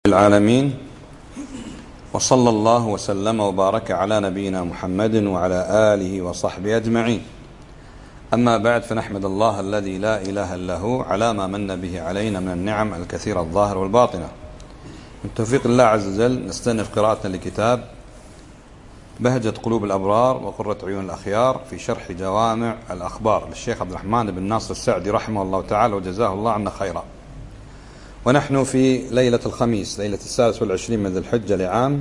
العالمين، وصلى الله وسلم وبارك على نبينا محمد وعلى آله وصحبه أجمعين. أما بعد، فنحمد الله الذي لا إله إلا هو على ما من به علينا من النعم الكثيرة الظاهرة والباطنة. من توفيق الله عز وجل نستأنف قراءتنا لكتاب بهجة قلوب الأبرار وقرة عيون الأخيار في شرح جوامع الأخبار للشيخ عبد الرحمن بن ناصر السعدي رحمه الله تعالى وجزاه الله عنا خيرا. ونحن في ليلة الخميس، ليلة 26 من ذي الحجة لعام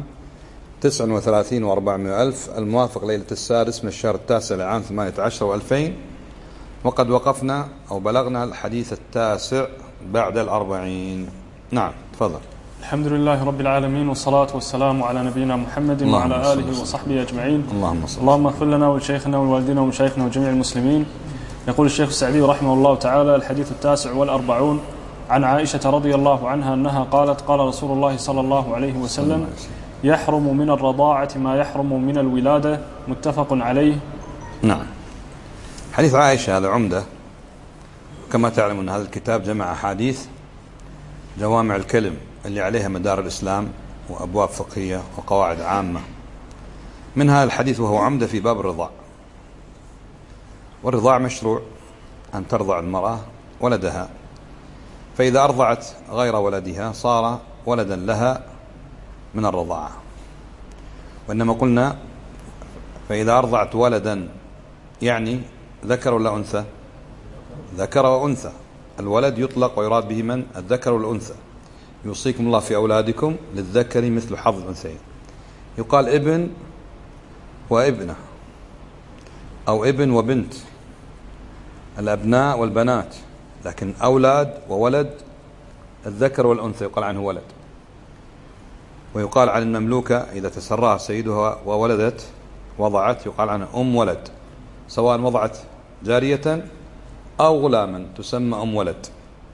39 و400 الموافق ليلة 6 من الشهر 9 لعام 18 و2000. وقد وقفنا أو بلغنا الحديث 9 بعد 40. نعم، تفضل. الحمد لله رب العالمين، والصلاة والسلام على نبينا محمد وعلى آله وصحبه أجمعين. اللهم اغفر لنا ولشيخنا والوالدين ومشايخنا وجميع المسلمين. يقول الشيخ السعدي رحمه الله تعالى: الحديث 49 عن عائشة رضي الله عنها أنها قالت: قال رسول الله صلى الله عليه وسلم: يحرم من الرضاعة ما يحرم من الولادة، متفق عليه. نعم، حديث عائشة هذا عمدة. كما تعلم أن هذا الكتاب جمع أحاديث جوامع الكلم اللي عليها مدار الإسلام وأبواب فقهية وقواعد عامة. من هذا الحديث وهو عمدة في باب الرضاع. والرضاع مشروع أن ترضع المرأة ولدها، فإذا أرضعت غير ولدها صار ولدا لها من الرضاعة. وإنما قلنا فإذا أرضعت ولدا يعني ذكر ولا أنثى؟ ذكر وأنثى. الولد يطلق ويراد به من؟ الذكر والأنثى. يوصيكم الله في أولادكم للذكر مثل حظ الأنثيين. يقال ابن وابنة، أو ابن وبنت، الأبناء والبنات. لكن أولاد وولد الذكر والأنثى يقال عنه ولد. ويقال عن المملوكة إذا تسرها سيدها وولدت وضعت يقال عنها أم ولد، سواء وضعت جارية أو غلاما تسمى أم ولد.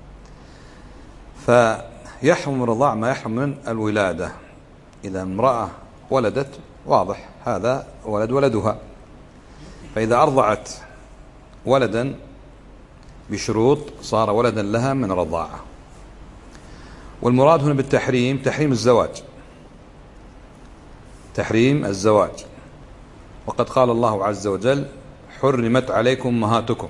فيحرم الرضاع ما يحرم من الولادة. إذا امرأة ولدت واضح هذا ولد ولدها. فإذا أرضعت ولدا بشروط صار ولدا لها من الرضاعة. والمراد هنا بالتحريم تحريم الزواج، تحريم الزواج. وقد قال الله عز وجل: حرمت عليكم أمهاتكم.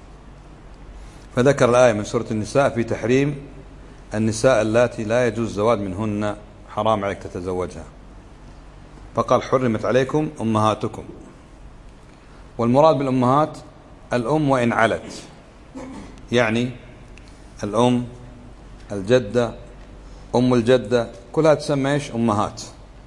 فذكر الآية من سورة النساء في تحريم النساء اللاتي لا يجوز الزواج منهن، حرام عليك تتزوجها. فقال: حرمت عليكم أمهاتكم. والمراد بالأمهات الأم وإن علت، يعني الأم، الجدة، أم الجدة، كلها تسمى إيش؟ أمهات.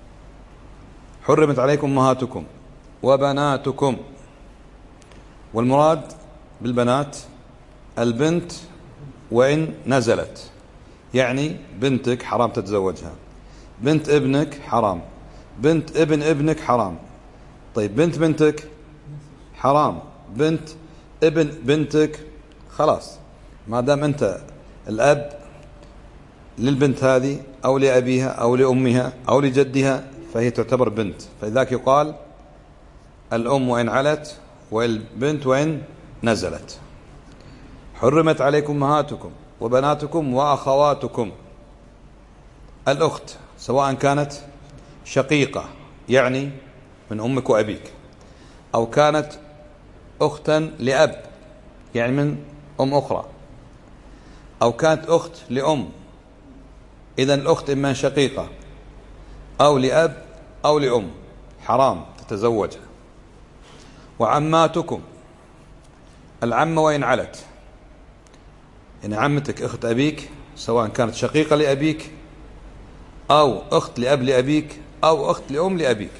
حرمت عليكم أمهاتكم وبناتكم. والمراد بالبنات البنت وإن نزلت، يعني بنتك حرام تتزوجها، بنت ابنك حرام، بنت ابن ابنك حرام. طيب بنت بنتك حرام، بنت ابن بنتك خلاص، ما دام أنت الأب للبنت هذه أو لأبيها أو لأمها أو لجدها فهي تعتبر بنت. فلذلك يقال الأم وإن علت والبنت وإن نزلت. حرمت عليكم أمهاتكم وبناتكم وأخواتكم. الأخت سواء كانت شقيقة يعني من أمك وأبيك، أو كانت أختا لأب يعني من أم أخرى، أو كانت أخت لأم. إذن الأخت إما شقيقة أو لأب أو لأم حرام تتزوجها. وعماتكم، العمة وإن علت، يعني عمتك أخت أبيك سواء كانت شقيقة لأبيك أو أخت لأب لأبيك أو أخت لأم لأبيك،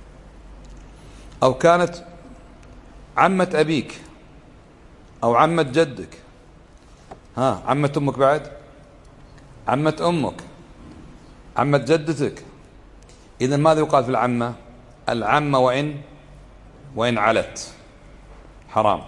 أو كانت عمة أبيك أو عمة جدك. عمة أمك بعد، عمة أمك، عمة جدتك. إذن ماذا يقال في العمة؟ العمة وإن علت حرام.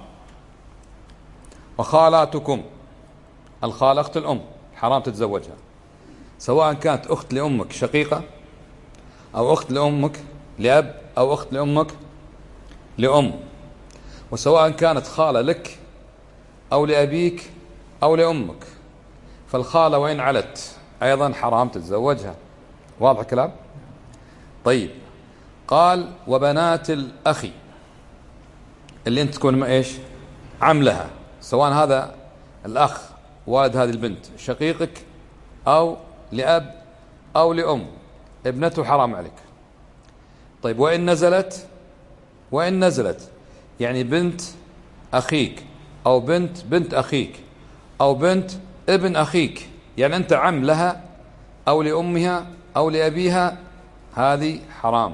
وخالاتكم، الخالة أخت الأم حرام تتزوجها، سواء كانت أخت لأمك شقيقة أو أخت لأمك لأب أو أخت لأمك لأم، وسواء كانت خالة لك أو لأبيك أو لأمك. فالخالة وإن علت أيضا حرام تتزوجها. واضح الكلام؟ طيب، قال وبنات الأخ اللي أنت تكون إيش عم لها، سواء هذا الأخ والد هذه البنت شقيقك أو لأب أو لأم، ابنته حرام عليك. طيب وإن نزلت يعني بنت أخيك أو بنت أخيك أو بنت ابن أخيك، يعني أنت عم لها أو لأمها أو لأبيها، هذه حرام.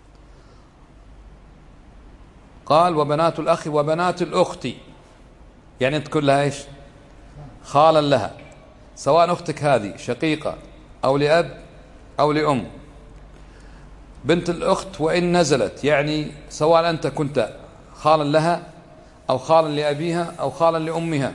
قال وبنات الأخ وبنات الأخت، يعني أنت تكون لها إيش خالا لها، سواء أختك هذه شقيقة أو لأب أو لأم. بنت الأخت وإن نزلت يعني سواء أنت كنت خالا لها أو خالا لأبيها أو خالا لأمها.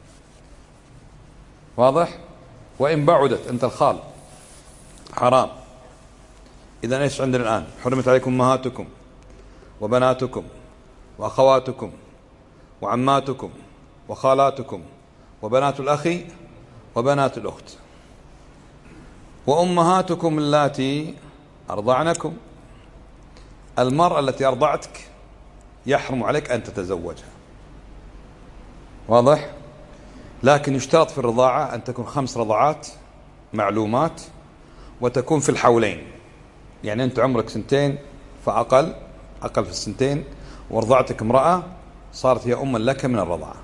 واضح؟ وإن بعدت أنت الخال حرام. إذن إيش عندنا الآن؟ حرمت عليكم أمهاتكم وبناتكم وأخواتكم وعماتكم وخالاتكم وبنات الأخ وبنات الأخت وأمهاتكم اللاتي أرضعنكم. المرأة التي أرضعتك يحرم عليك أن تتزوجها. واضح؟ لكن يشترط في الرضاعة أن تكون 5 رضعات معلومات وتكون في الحولين، يعني أنت عمرك 2 فأقل في السنتين ورضعتك امرأة صارت هي أما لك من الرضاعة.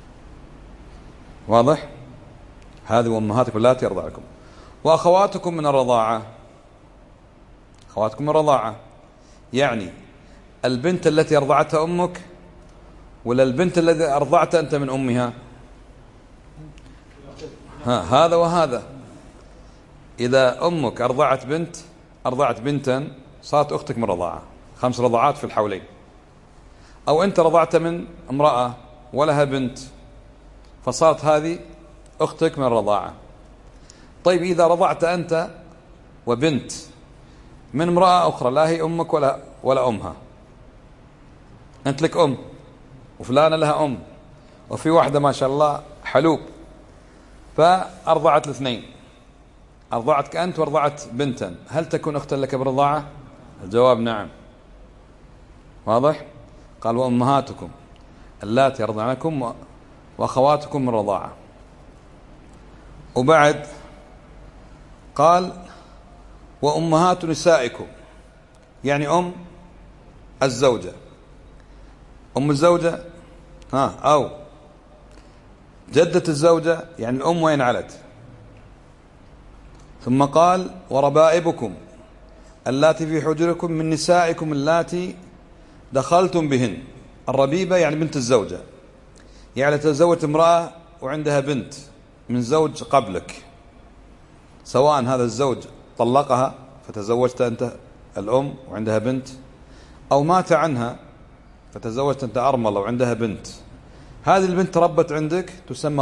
واضح؟ هذه أمهاتكم اللاتي أرضعكم. وأخواتكم من الرضاعة، أخواتكم من الرضاعة يعني البنت التي أرضعتها أمك ولا البنت التي أرضعت أنت من أمها؟ هذا وهذا. إذا أمك أرضعت بنتا صارت أختك من الرضاعة، 5 رضعات في الحولين. أو أنت رضعت من امرأة ولها بنت فصارت هذه أختك من الرضاعة. طيب إذا رضعت أنت وبنت من امرأة أخرى لا هي أمك ولا أمها، أنت لك أم وفلانة لها أم وفي واحدة ما شاء الله حلوب فأرضعت الاثنين، أرضعتك أنت وأرضعت بنتا، هل تكون أختا لك بالرضاعة؟ الجواب نعم. واضح؟ قال وأمهاتكم اللاتي أرضعنكم وأخواتكم من الرضاعة. وبعد قال وأمهات نسائكم، يعني أم الزوجة أو جدة الزوجة، يعني الأم وين علت. ثم قال وربائبكم اللاتي في حجركم من نسائكم اللاتي دخلتم بهن. الربيبة يعني بنت الزوجة، يعني تزوجت امرأة وعندها بنت من زوج قبلك، سواء هذا الزوج طلقها فتزوجت أنت الأم وعندها بنت، أو مات عنها فتزوجت أنت أرملة وعندها بنت، هذه البنت ربت عندك تسمى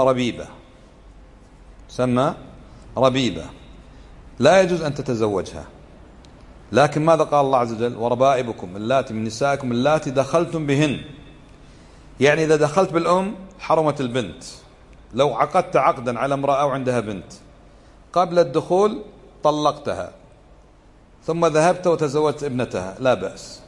ربيبة، لا يجوز أن تتزوجها. لكن ماذا قال الله عز وجل؟ وربائبكم اللاتي من نسائكم اللاتي دخلتم بهن، يعني إذا دخلت بالأم حرمت البنت. لو عقدت عقدا على امرأة وعندها بنت قبل الدخول طلقتها ثم ذهبت وتزوجت ابنتها لا بأس.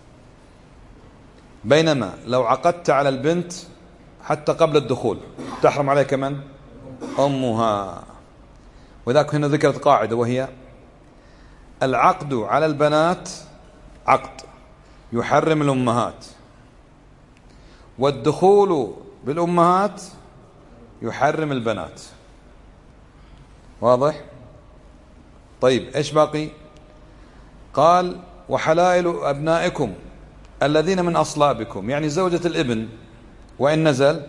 بينما لو عقدت على البنت حتى قبل الدخول تحرم عليك من؟ أمها. وذاك هنا ذكرت قاعدة وهي العقد على البنات عقد يحرم الأمهات، والدخول بالأمهات يحرم البنات. واضح؟ طيب إيش باقي؟ قال وحلائل أبنائكم الذين من أصلابكم، يعني زوجة الابن وإن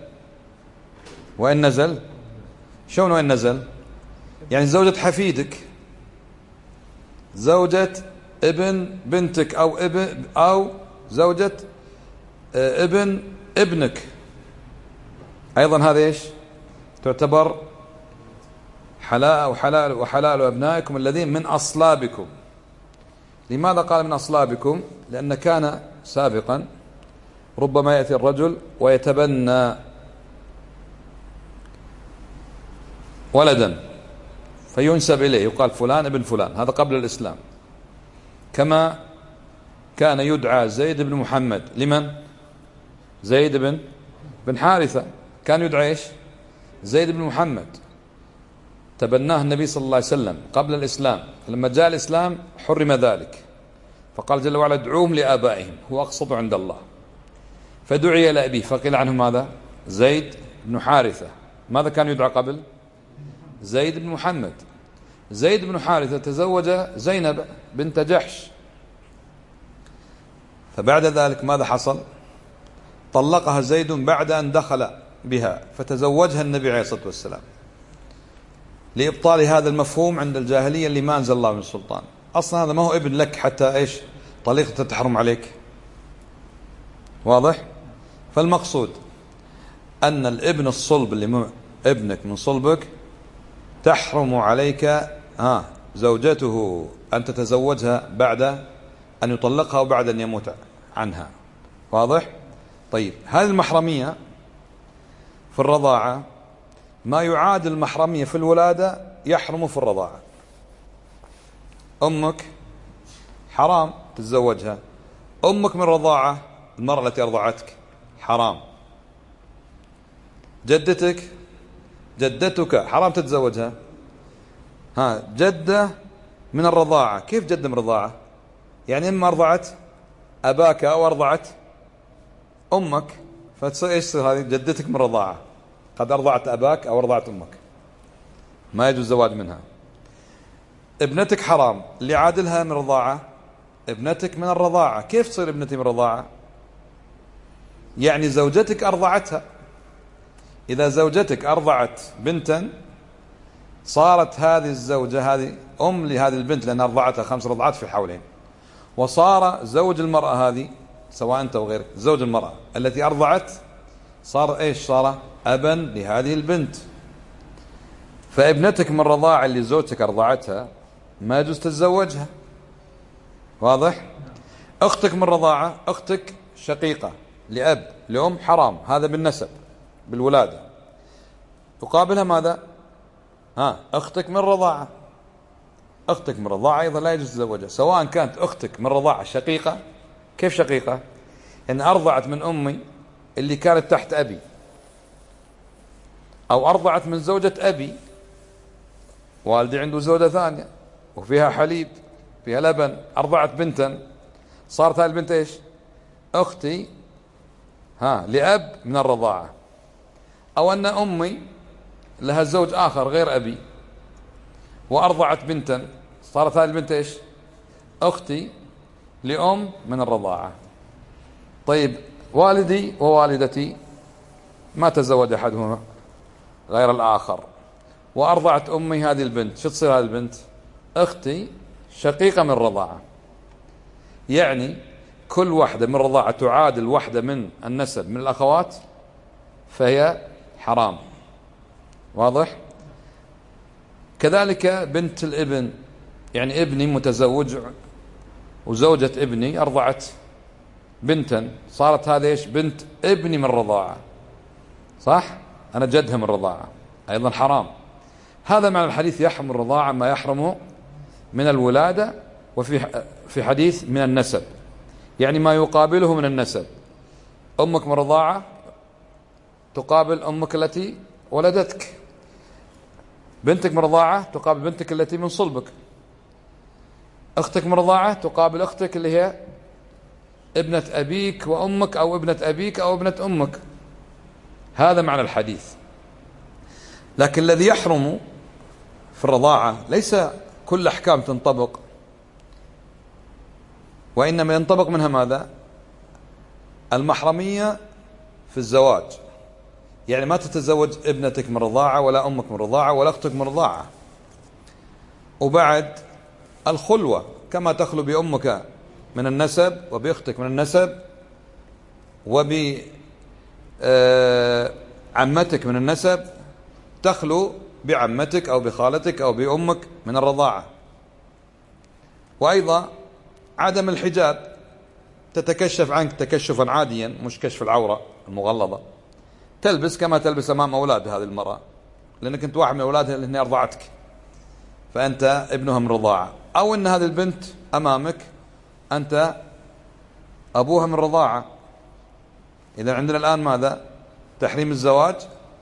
نزل شلون وإن نزل؟ يعني زوجة حفيدك، زوجة ابن بنتك أو زوجة ابن ابنك أيضا، هذا إيش تعتبر وحلال أبنائكم الذين من أصلابكم. لماذا قال من أصلابكم؟ لأن كان سابقا ربما يأتي الرجل ويتبنى ولدا فينسب إليه يقال فلان ابن فلان، هذا قبل الإسلام. كما كان يدعى زيد بن محمد لمن؟ زيد بن حارثة كان يدعى إيش؟ زيد بن محمد، تبناه النبي صلى الله عليه وسلم قبل الإسلام، لما جاء الإسلام حرم ذلك، فقال جل وعلا ادعوهم لآبائهم هو أقسط عند الله، فدعي لأبيه فقيل عنه ماذا؟ زيد بن حارثة. ماذا كان يدعى قبل؟ زيد بن محمد. زيد بن حارثة تزوج زينب بنت جحش، فبعد ذلك ماذا حصل؟ طلقها زيد بعد أن دخل بها، فتزوجها النبي عليه الصلاة والسلام لإبطال هذا المفهوم عند الجاهلية اللي ما أنزل الله من سلطان. أصلا هذا ما هو ابن لك حتى إيش طليقته تحرم عليك، واضح؟ فالمقصود أن الابن الصلب اللي ابنك من صلبك تحرم عليك زوجته أن تتزوجها بعد أن يطلقها أو بعد أن يموت عنها، واضح؟ طيب هذه المحرمية في الرضاعة ما يعادل المحرمية في الولادة يحرم في الرضاعة. أمك حرام تتزوجها، أمك من رضاعة المرأة التي أرضعتك حرام، جدتك حرام تتزوجها. جدة من الرضاعة، كيف جدة من الرضاعة؟ يعني إما أرضعت أباك أو أرضعت أمك، فتصير إيش تصير هذه؟ جدتك من الرضاعة، قد أرضعت أباك أو أرضعت أمك، ما يجوز الزواج منها. ابنتك حرام، اللي عادلها من رضاعة ابنتك من الرضاعة، كيف تصير ابنتي من الرضاعة؟ يعني زوجتك أرضعتها. إذا زوجتك أرضعت بنتا صارت هذه الزوجة هذه أم لهذه البنت لأنها أرضعتها 5 رضعات في حولين، وصار زوج المرأة هذه سواء أنت وغيرك زوج المرأة التي أرضعت صار إيش؟ صار أبا لهذه البنت. فابنتك من الرضاعة اللي زوجتك أرضعتها ما يجوز تتزوجها، واضح؟ أختك من الرضاعة، أختك شقيقة لأب لأم حرام، هذا بالنسب بالولادة. تقابلها ماذا؟ أختك من الرضاعة، أختك من الرضاعة أيضا لا يجوز تتزوجها، سواء كانت أختك من الرضاعة شقيقة. كيف شقيقة؟ إن أرضعت من أمي اللي كانت تحت أبي، أو أرضعت من زوجة أبي، والدي عنده زوجة ثانية وفيها حليب فيها لبن، أرضعت بنتا، صارت هذه البنت إيش؟ أختي لأب من الرضاعة. أو أن أمي لها زوج آخر غير أبي وأرضعت بنتا، صارت هذه البنت إيش؟ أختي لأم من الرضاعة. طيب والدي ووالدتي ما تزوج أحدهما غير الآخر، وأرضعت أمي هذه البنت، شو تصير هذه البنت؟ أختي شقيقة من الرضاعة. يعني كل واحدة من الرضاعة تعادل واحدة من النسب من الأخوات، فهي حرام، واضح؟ كذلك بنت الابن، يعني ابني متزوج وزوجة ابني أرضعت بنتا، صارت هذه إيش؟ بنت ابني من الرضاعة، صح؟ أنا جدها من الرضاعة، أيضا حرام. هذا معنى الحديث يحرم الرضاعة ما يحرم من الولادة، وفي حديث من النسب، يعني ما يقابله من النسب. أمك من الرضاعة تقابل أمك التي ولدتك، بنتك من الرضاعة تقابل بنتك التي من صلبك، أختك من الرضاعة تقابل أختك اللي هي ابنة أبيك وأمك، أو ابنة أبيك أو ابنة أمك. هذا معنى الحديث. لكن الذي يحرم في الرضاعة ليس كل أحكام تنطبق، وإنما ينطبق منها ماذا؟ المحرمية في الزواج، يعني ما تتزوج ابنتك من رضاعة ولا أمك من رضاعة ولا أختك من رضاعة. وبعد الخلوة كما تخلو بأمك من النسب وبأختك من النسب وبعمتك من النسب، تخلو بعمتك أو بخالتك أو بأمك من الرضاعة. وأيضا عدم الحجاب، تتكشف عنك تكشفا عاديا مش كشف العورة المغلظة، تلبس كما تلبس أمام أولاد هذه المرأة، لأنك أنت واحد من أولادها اللي أرضعتك، فأنت ابنها من رضاعة، أو أن هذه البنت أمامك أنت أبوها من رضاعة. إذا عندنا الآن ماذا؟ تحريم الزواج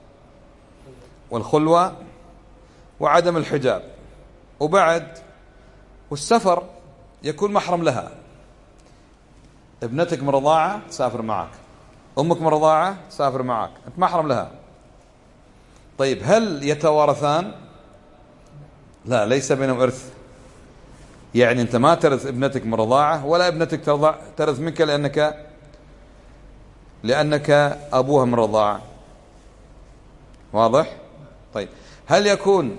والخلوة وعدم الحجاب، وبعد والسفر يكون محرم لها. ابنتك من رضاعة تسافر معك، أمك من رضاعة تسافر معك، أنت محرم لها. طيب هل يتوارثان؟ لا، ليس بينهم إرث. يعني أنت ما ترث ابنتك من رضاعة ولا ابنتك ترث منك لأنك أبوها من رضاعة. واضح؟ طيب هل يكون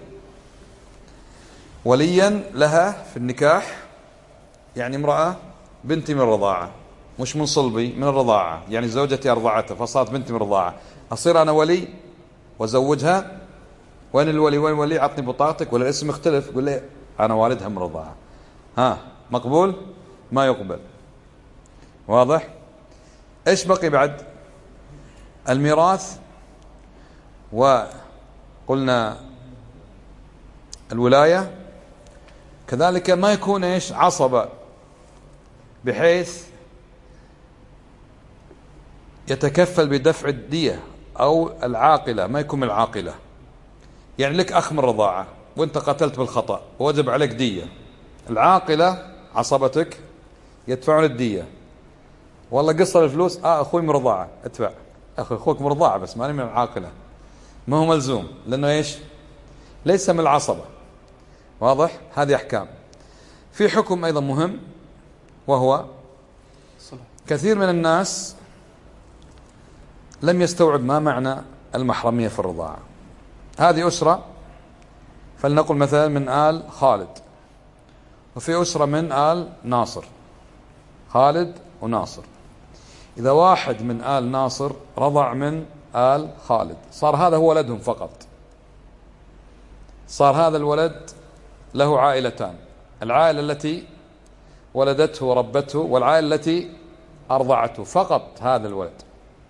وليا لها في النكاح؟ يعني امرأة بنتي من الرضاعة، مش من صلبي، من الرضاعة، يعني زوجتي أرضعتها فصارت بنتي من الرضاعة، أصير أنا ولي وزوجها؟ وين الولي؟ وين الولي؟ عطني بطاقتك، ولا الاسم يختلف، قول لي أنا والدها من الرضاعة. ها، مقبول؟ ما يقبل. واضح؟ إيش بقي بعد؟ الميراث، وقلنا الولاية كذلك ما يكون إيش؟ عصبة، بحيث يتكفل بدفع الدية، أو العاقلة ما يكون من العاقلة. يعني لك أخ من رضاعة وانت قتلت بالخطأ ووجب عليك دية، العاقلة عصبتك يدفعون الدية. والله قصر الفلوس، أخوي من رضاعة ادفع. أخوك من رضاعة بس ماني من العاقلة، ما هو ملزوم، لأنه إيش؟ ليس من العصبة. واضح؟ هذه أحكام. في حكم أيضا مهم، وهو كثير من الناس لم يستوعب ما معنى المحرمية في الرضاعة. هذه أسرة، فلنقل مثلا من آل خالد، وفي أسرة من آل ناصر، خالد وناصر. إذا واحد من آل ناصر رضع من آل خالد، صار هذا هو ولدهم فقط، صار هذا الولد له عائلتان: العائلة التي ولدته وربته، والعائلة التي أرضعته، فقط هذا الولد.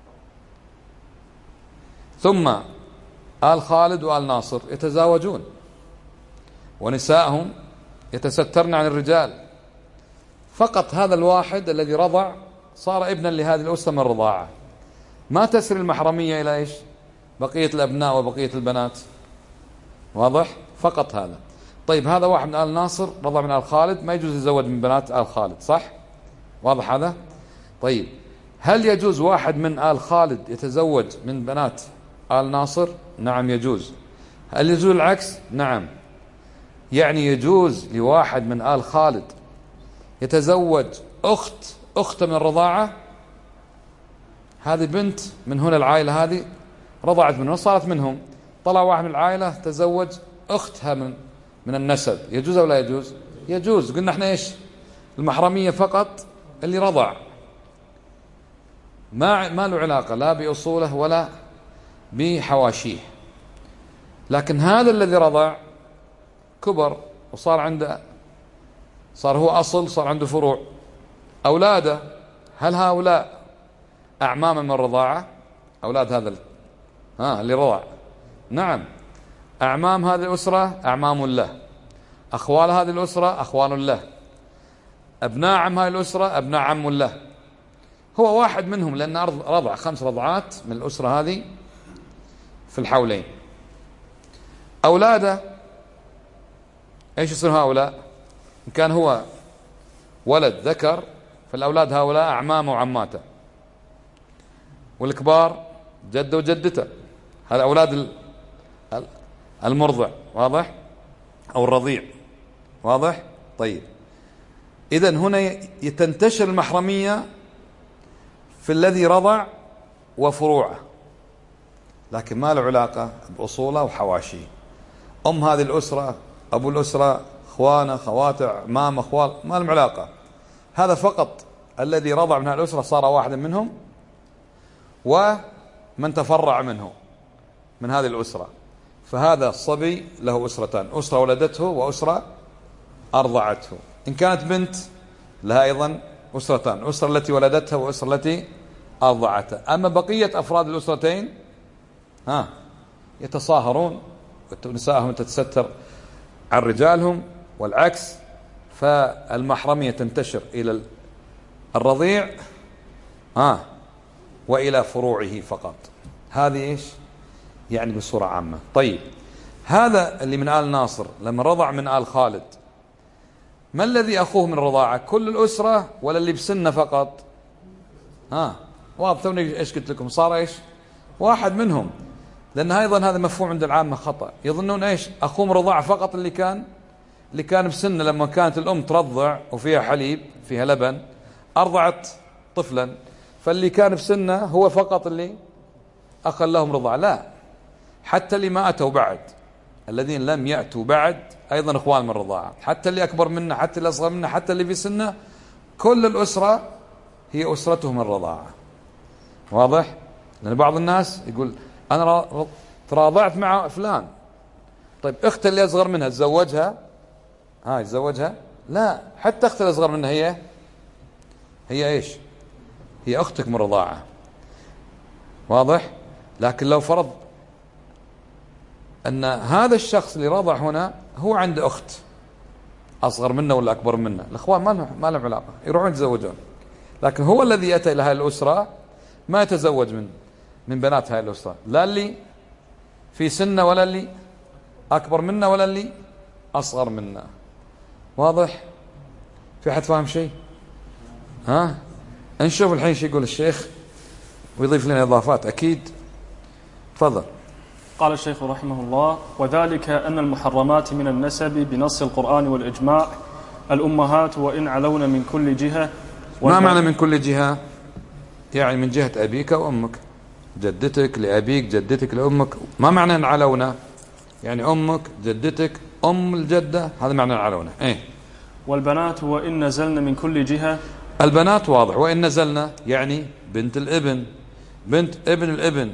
ثم آل خالد وآل ناصر يتزاوجون، ونسائهم يتسترن عن الرجال، فقط هذا الواحد الذي رضع صار ابنا لهذه الأسرة من الرضاعة. ما تسري المحرمية إلى إيش؟ بقية الأبناء وبقية البنات. واضح؟ فقط هذا. طيب هذا واحد من آل ناصر رضع من آل خالد، ما يجوز يتزوج من بنات آل خالد، صح؟ واضح هذا؟ طيب هل يجوز واحد من آل خالد يتزوج من بنات آل ناصر؟ نعم يجوز. هل يجوز العكس؟ نعم. يعني يجوز لواحد من آل خالد يتزوج أخت من الرضاعة، هذه بنت من هنا العائلة هذه رضعت منه وصارت منهم، طلع واحد من العائلة تزوج أختها من النسب، يجوز أو لا يجوز؟ يجوز. قلنا احنا ايش؟ المحرمية فقط اللي رضع، ما له علاقة لا بأصوله ولا بحواشيه. لكن هذا الذي رضع كبر وصار عنده، صار هو أصل، صار عنده فروع، أولاده هل هؤلاء أعماما من الرضاعة؟ أولاد هذا اللي رضع؟ نعم، أعمام هذه الأسرة أعمام له، أخوال هذه الأسرة أخوال له، أبناء عم هذه الأسرة أبناء عم له. هو واحد منهم، لأن رضع 5 رضعات من الأسرة هذه في الحولين. أولاده ايش يصير هؤلاء؟ إن كان هو ولد ذكر فالأولاد هؤلاء أعمامه وعماته، والكبار جده وجدته، هذا أولاد المرضع. واضح؟ أو الرضيع. واضح؟ طيب إذن هنا تنتشر المحرمية في الذي رضع وفروعه، لكن ما له علاقة بأصوله وحواشيه. أم هذه الأسرة، أبو الأسرة، أخوانه، خواته، عمام، أخوال، ما لهم علاقة. هذا فقط الذي رضع من هذه الأسرة صار واحدا منهم، ومن تفرع منه من هذه الأسرة، فهذا الصبي له أسرتان: أسرة ولدته وأسرة أرضعته. إن كانت بنت لها أيضا أسرتان: أسرة التي ولدتها وأسرة التي أرضعتها. أما بقية أفراد الأسرتين يتصاهرون، ونسائهم تتستر عن رجالهم والعكس، فالمحرمية تنتشر إلى الرضيع وإلى فروعه فقط. هذه إيش يعني بصورة عامة. طيب هذا اللي من آل ناصر لما رضع من آل خالد، ما الذي أخوه من الرضاعة؟ كل الأسرة ولا اللي بسنة فقط؟ واضح. توني إيش قلت لكم؟ صار إيش واحد منهم، لأن أيضا هذا مفهوم عند العامة خطأ. يظنون إيش أخوه من الرضاعة فقط اللي كان بسنة، لما كانت الأم ترضع وفيها حليب فيها لبن أرضعت طفلا، فاللي كان بسنة هو فقط اللي أخذ لهم رضاعة. لا، حتى اللي ما أتوا بعد، الذين لم يأتوا بعد أيضا إخوان من الرضاعة، حتى اللي أكبر منا، حتى اللي أصغر منا، حتى اللي في سنة، كل الأسرة هي أسرتهم من الرضاعة. واضح؟ لأن بعض الناس يقول أنا تراضعت مع فلان، طيب أخت اللي أصغر منها تزوجها؟ يتزوجها؟ لا، حتى أخت اللي أصغر منها هي إيش؟ هي أختك من الرضاعة. واضح؟ لكن لو فرض أن هذا الشخص اللي رضع هنا هو عنده أخت أصغر منه ولا أكبر منه، الأخوان ما لهم علاقة، يروحون يتزوجون. لكن هو الذي يأتي إلى هذه الأسرة ما يتزوج من بنات هذه الأسرة، لا اللي في سنة ولا اللي أكبر منه ولا اللي أصغر منه. واضح؟ في أحد فاهم شيء؟ نشوف الحين شو يقول الشيخ ويضيف لنا إضافات أكيد. تفضل. قال الشيخ رحمه الله: وذلك أن المحرمات من النسب بنص القرآن والإجماع الأمهات وإن علون من كل جهة. ما معنى من كل جهة؟ يعني من جهة أبيك وأمك، جدتك لأبيك، جدتك لأمك. ما معنى أن علونا؟ يعني أمك، جدتك، أم الجدة، هذا معنى علونا. والبنات وإن نزلن من كل جهة. البنات واضح، وإن نزلنا يعني بنت الابن، بنت ابن الابن،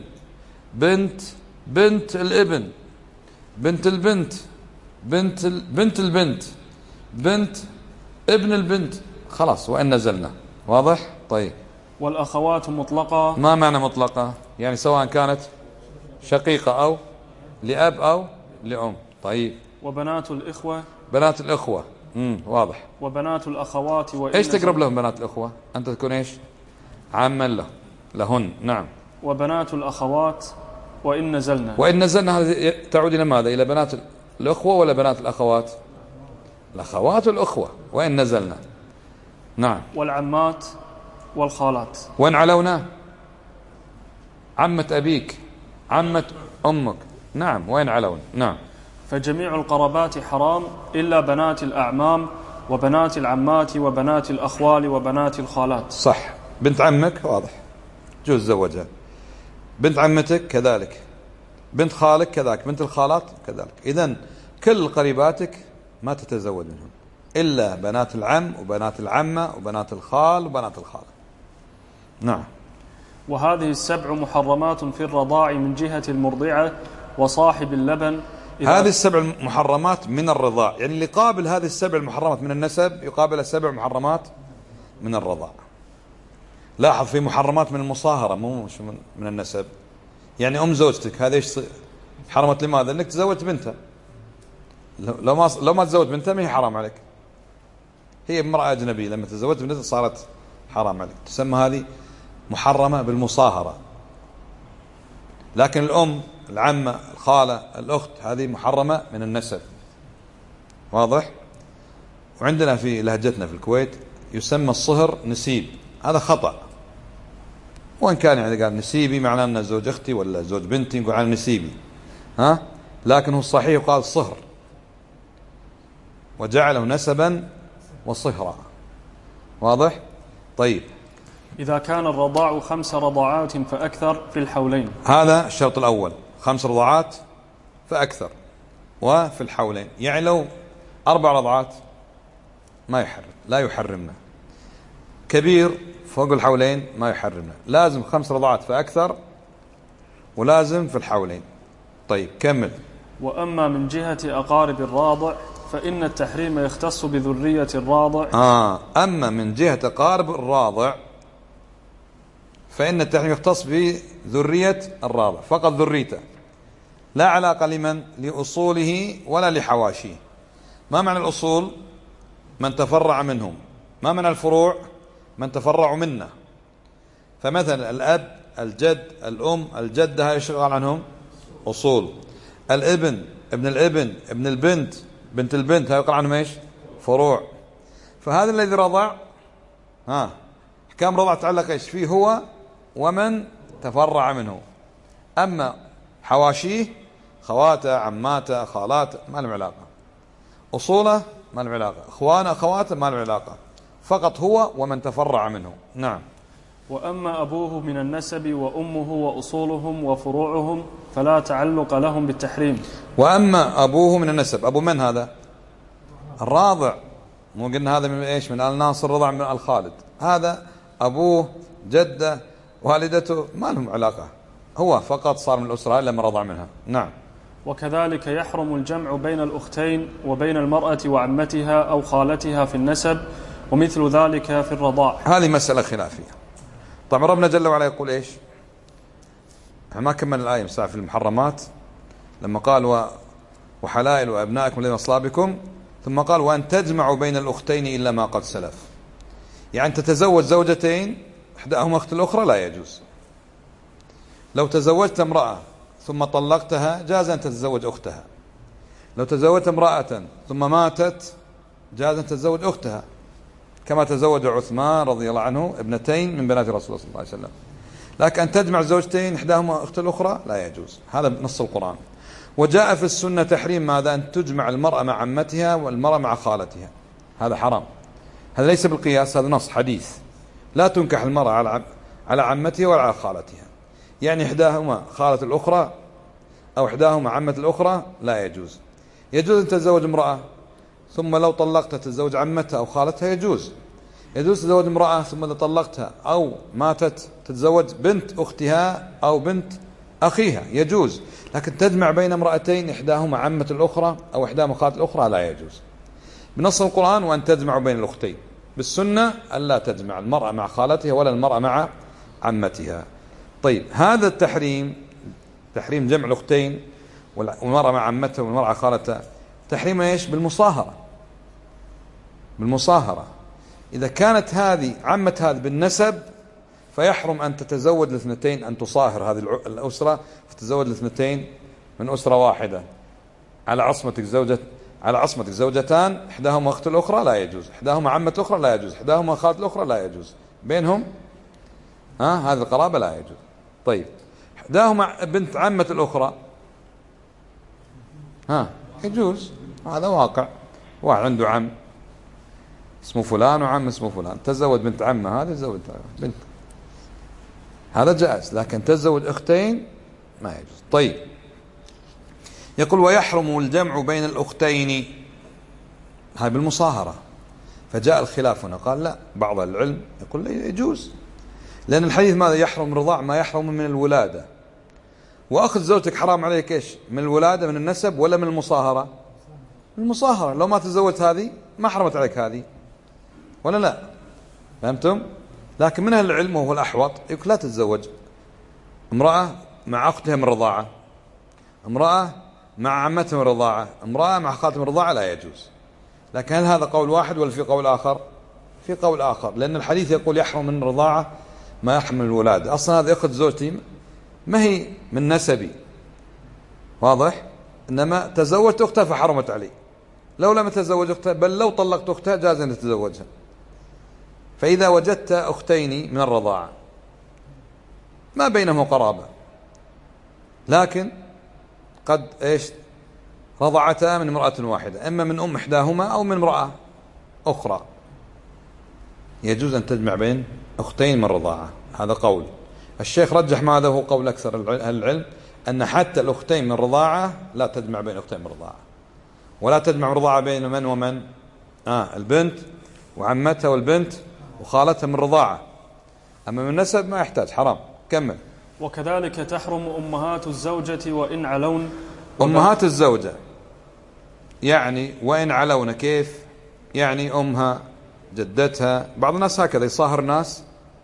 بنت الابن، بنت البنت، بنت البنت، بنت ابن البنت، خلاص وإن نزلنا. واضح؟ طيب. والأخوات مطلقة. ما معنى مطلقة؟ يعني سواء كانت شقيقة أو لأب أو لأم. طيب. وبنات الإخوة. بنات الإخوة. واضح. وبنات الأخوات وإن إيش تقرب لهم بنات الإخوة؟ أنت تكون إيش؟ عاما لهن. نعم. وبنات الأخوات وإن نزلنا. وإن نزلنا هذا تعود إلى ماذا؟ إلى بنات الأخوة ولا بنات الأخوات؟ الأخوات والأخوة وإن نزلنا. نعم. والعمات والخالات. وإن علونا؟ عمة أبيك، عمة أمك. نعم. وإن علونا. نعم. فجميع القرابات حرام إلا بنات الأعمام وبنات العمات وبنات الأخوال وبنات الخالات. صح. بنت عمك واضح جوز زوجها، بنت عمتك كذلك، بنت خالك كذلك، بنت الخالات كذلك. إذن كل قريباتك ما تتزوج منهم إلا بنات العم وبنات العمة وبنات الخال وبنات الخالة. نعم. وهذه السبع محرمات في الرضاع من جهة المرضعة وصاحب اللبن. هذه السبع محرمات من الرضاع، يعني اللي قابل هذه السبع المحرمات من النسب يقابل السبع محرمات من الرضاع. لاحظ في محرمات من المصاهرة مش من النسب. يعني أم زوجتك هذا إيش حرمت؟ لماذا؟ إنك تزوجت بنتها. لو ما تزوجت بنتها ما هي حرام عليك، هي امرأة أجنبية، لما تزوجت بنتها صارت حرام عليك، تسمى هذه محرمة بالمصاهرة. لكن الأم، العمة، الخالة، الأخت هذه محرمة من النسب. واضح؟ وعندنا في لهجتنا في الكويت يسمى الصهر نسيب، هذا خطأ، وإن كان يعني قال نسيبي معناه أنه زوج أختي ولا زوج بنتي نقول عنه نسيبي، لكن هو الصحيح يقال صهر، وجعله نسبا وصهرا. واضح؟ طيب. إذا كان الرضاع 5 رضاعات فأكثر في الحولين. هذا الشرط الأول، 5 رضاعات فأكثر وفي الحولين. يعني لو 4 رضعات ما يحرم، لا يحرمنا. كبير فوق الحولين ما يحرمنا، لازم 5 رضعات فأكثر ولازم في الحولين. طيب كمل. وأما من جهة أقارب الراضع فإن التحريم يختص بذرية الراضع. أما من جهة أقارب الراضع فإن التحريم يختص بذرية الراضع، فقط ذريته، لا علاقة لمن لأصوله ولا لحواشيه. ما معنى الأصول؟ من تفرع منهم. ما معنى الفروع؟ من تفرعوا منا. فمثلا الأب، الجد، الأم، الجدة، هاي يشغل عنهم أصول. الابن، ابن الابن، ابن البنت، بنت البنت، هاي يقال عنهم ايش؟ فروع. فهذا الذي رضع، احكام رضع تعلق ايش فيه؟ هو ومن تفرع منه. اما حواشيه، خواته، عماته، خالاته، ما لهم علاقه. اصوله ما لهم علاقه. اخوانه، اخواته، ما لهم علاقه. فقط هو ومن تفرع منه. نعم. وأما أبوه من النسب وأمه وأصولهم وفروعهم فلا تعلق لهم بالتحريم. وأما أبوه من النسب، أبو من هذا؟ الراضع. مو قلنا هذا من ايش؟ من آل ناصر، رضع من آل خالد. هذا أبوه، جده، والدته ما لهم علاقة، هو فقط صار من الأسرة لما رضع منها. نعم. وكذلك يحرم الجمع بين الأختين وبين المرأة وعمتها أو خالتها في النسب، ومثل ذلك في الرضاع. هذه مسألة خلافية. طبعا ربنا جل وعلا يقول ايش؟ ما كمل الآية مساء في المحرمات لما قال وحلائل وأبنائكم الذين أصلابكم، ثم قال وأن تجمعوا بين الأختين إلا ما قد سلف. يعني تتزوج زوجتين إحداهما أخت الأخرى لا يجوز. لو تزوجت امرأة ثم طلقتها جاز أن تتزوج أختها. لو تزوجت امرأة ثم ماتت جاز أن تتزوج أختها، كما تزوج عثمان رضي الله عنه ابنتين من بنات رسول الله صلى الله عليه وسلم. لكن أن تجمع زوجتين إحداهما أخت الأخرى لا يجوز، هذا نص القرآن. وجاء في السنة تحريم ماذا؟ أن تجمع المرأة مع عمتها والمرأة مع خالتها، هذا حرام. هذا ليس بالقياس، هذا نص حديث. لا تنكح المرأة على عمتها ولا على خالتها. يعني إحداهما خالة الأخرى أو إحداهما عمة الأخرى لا يجوز. يجوز أن تتزوج امرأة ثم لو طلقتها تتزوج عمتها أو خالتها، يجوز. يجوز تتزوج امرأة ثم إذا طلقتها أو ماتت تتزوج بنت أختها أو بنت أخيها، يجوز. لكن تجمع بين امرأتين إحداهما عمة الأخرى أو إحداهما خالة الأخرى لا يجوز. بنص القرآن وأن تجمعوا بين الأختين. بالسنة ألا تجمع المرأة مع خالتها ولا المرأة مع عمتها. طيب هذا التحريم، تحريم جمع الأختين والمرأة مع عمتها والمرأة مع خالتها، تحريم ايش؟ بالمصاهرة. بالمصاهرة. إذا كانت هذه عمة هذه بالنسب فيحرم أن تتزوج الاثنتين، أن تصاهر هذه الأسرة فتتزوج الاثنتين من أسرة واحدة. على عصمتك زوجتان إحداهما أخت الأخرى لا يجوز، إحداهما عمة الأخرى لا يجوز، إحداهما خالة الأخرى لا يجوز، بينهم هذه القرابة لا يجوز. طيب إحداهما بنت عمة الأخرى يجوز، هذا واقع. واحد عنده عم اسمه فلان وعم اسمه فلان، تزوج بنت عمه هذا، تزوج بنت، هذا جائز. لكن تزوج أختين ما يجوز. طيب يقول ويحرم الجمع بين الأختين، هاي بالمصاهرة. فجاء الخلاف هنا، قال لا، بعض العلم يقول لا يجوز، لأن الحديث ماذا؟ يحرم الرضاع ما يحرم من الولادة. وأخذ زوجتك حرام عليك إيش؟ من الولادة، من النسب، ولا من المصاهرة؟ من المصاهرة. لو ما تزوجت هذه ما حرمت عليك هذه، ولا لا؟ فهمتم؟ لكن من أهل العلم وهو الأحوط يقول لا تتزوج امرأة مع أختها من الرضاعة، امرأة مع عمتها من الرضاعة، امرأة مع خالتها من الرضاعة، لا يجوز. لكن هل هذا قول واحد ولا في قول آخر؟ في قول آخر، لأن الحديث يقول يحرم من الرضاعة ما يحرم من الولادة. أصلا هذا أخت زوجتي ما هي من نسبي، واضح؟ إنما تزوجت أختها فحرمت علي. لو لم تزوج أختها، بل لو طلقت أختها جاز أن تتزوجها. فإذا وجدت أختين من الرضاعة ما بينهما قرابة، لكن قد ايش؟ رضعتا من امرأة واحدة، إما من أم إحداهما أو من امرأة أخرى، يجوز أن تجمع بين أختين من الرضاعة. هذا قول الشيخ رجح ماذا هو قول أكثر أهل العلم، أن حتى الأختين من الرضاعة لا تجمع بين أختين من الرضاعة، ولا تجمع الرضاعة بين من ومن؟ البنت وعمتها والبنت وخالتها من الرضاعة. أما من النسب ما يحتاج، حرام. كمل. وكذلك تحرم أمهات الزوجة وإن علون. أمهات الزوجة يعني وإن علون كيف؟ يعني أمها، جدتها. بعض الناس هكذا يصاهر ناس،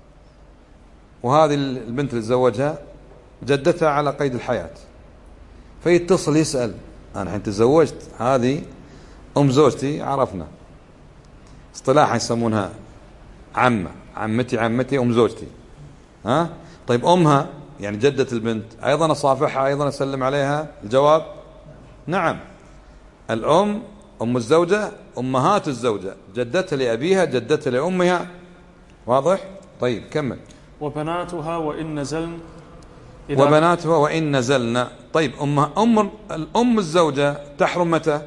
وهذه البنت اللي تزوجها جدتها على قيد الحياة، فيتصل يسأل أنا الحين تزوجت هذه أم زوجتي عرفنا اصطلاحا يسمونها عمة، عمتي أم زوجتي. ها طيب أمها يعني جدة البنت أيضا أصافحها، أيضا أسلم عليها؟ الجواب نعم. الأم أم الزوجة أمهات الزوجة، جدتها لأبيها، جدتها لأمها. واضح؟ طيب كمل. وبناتها وإن نزلن، وبناتها وإن نزلن. طيب الأم الزوجة تحرم متى؟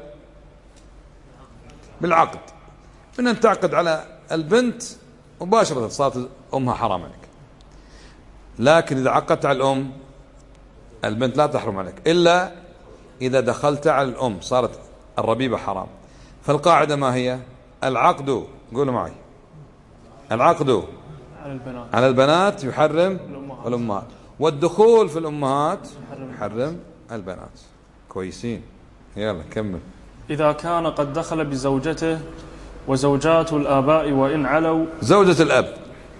بالعقد، من أن تعقد على البنت مباشرة صارت أمها حرام عليك. لكن إذا عقدت على الأم البنت لا تحرم عليك، إلا إذا دخلت على الأم صارت الربيبة حرام. فالقاعدة ما هي؟ العقد، قولوا معي، العقد على البنات يحرم الأمهات، والدخول في الأمهات يحرم البنات. كويسين، يلا كمل. إذا كان قد دخل بزوجته وزوجات الآباء وإن علوا. زوجة الأب،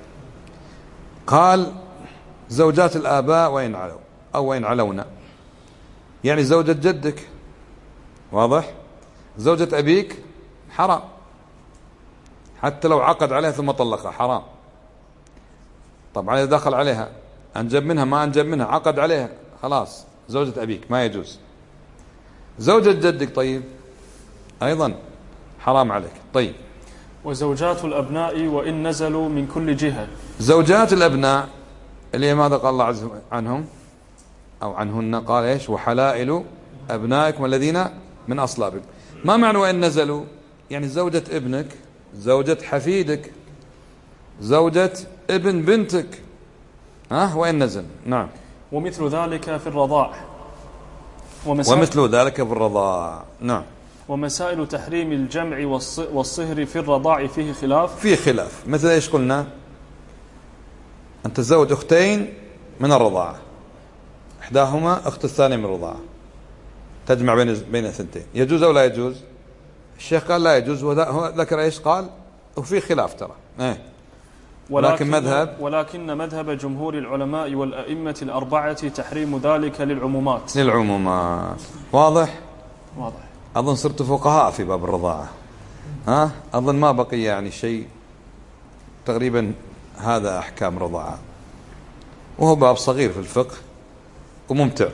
قال زوجات الآباء وإن علوا أو وإن علونا، يعني زوجة جدك. واضح؟ زوجة أبيك حرام، حتى لو عقد عليها ثم طلقها حرام. طبعا إذا دخل عليها أنجب منها ما أنجب منها عقد عليها خلاص زوجة أبيك ما يجوز. زوجة جدك طيب أيضا حرام عليك. طيب وزوجات الأبناء وإن نزلوا من كل جهة. زوجات الأبناء اللي ماذا قال الله عز وجل عنهم أو عنهن؟ قال إيش؟ وحلائل أبنائكم الذين من أصلابكم. ما معنى وإن نزلوا؟ يعني زوجة ابنك، زوجة حفيدك، زوجة ابن بنتك، وإن نزل. نعم. ومثل ذلك في الرضاع. ومثل ذلك في الرضاع. نعم. ومسائل تحريم الجمع والصهر في الرضاع فيه خلاف. فيه خلاف. مثل إيش قلنا؟ أن تتزوج أختين من الرضاعة، إحداهما أخت الثانية من الرضاعة، تجمع بين الثنتين، يجوز أو لا يجوز؟ الشيخ قال لا يجوز، وهو ذكر إيش قال؟ وفي خلاف ترى. ولكن مذهب جمهور العلماء والأئمة الأربعة تحريم ذلك للعمومات. واضح؟ واضح. أظن صرت فقهاء في باب الرضاعة. أظن ما بقي يعني شيء تقريبا. هذا أحكام الرضاعة، وهو باب صغير في الفقه وممتع.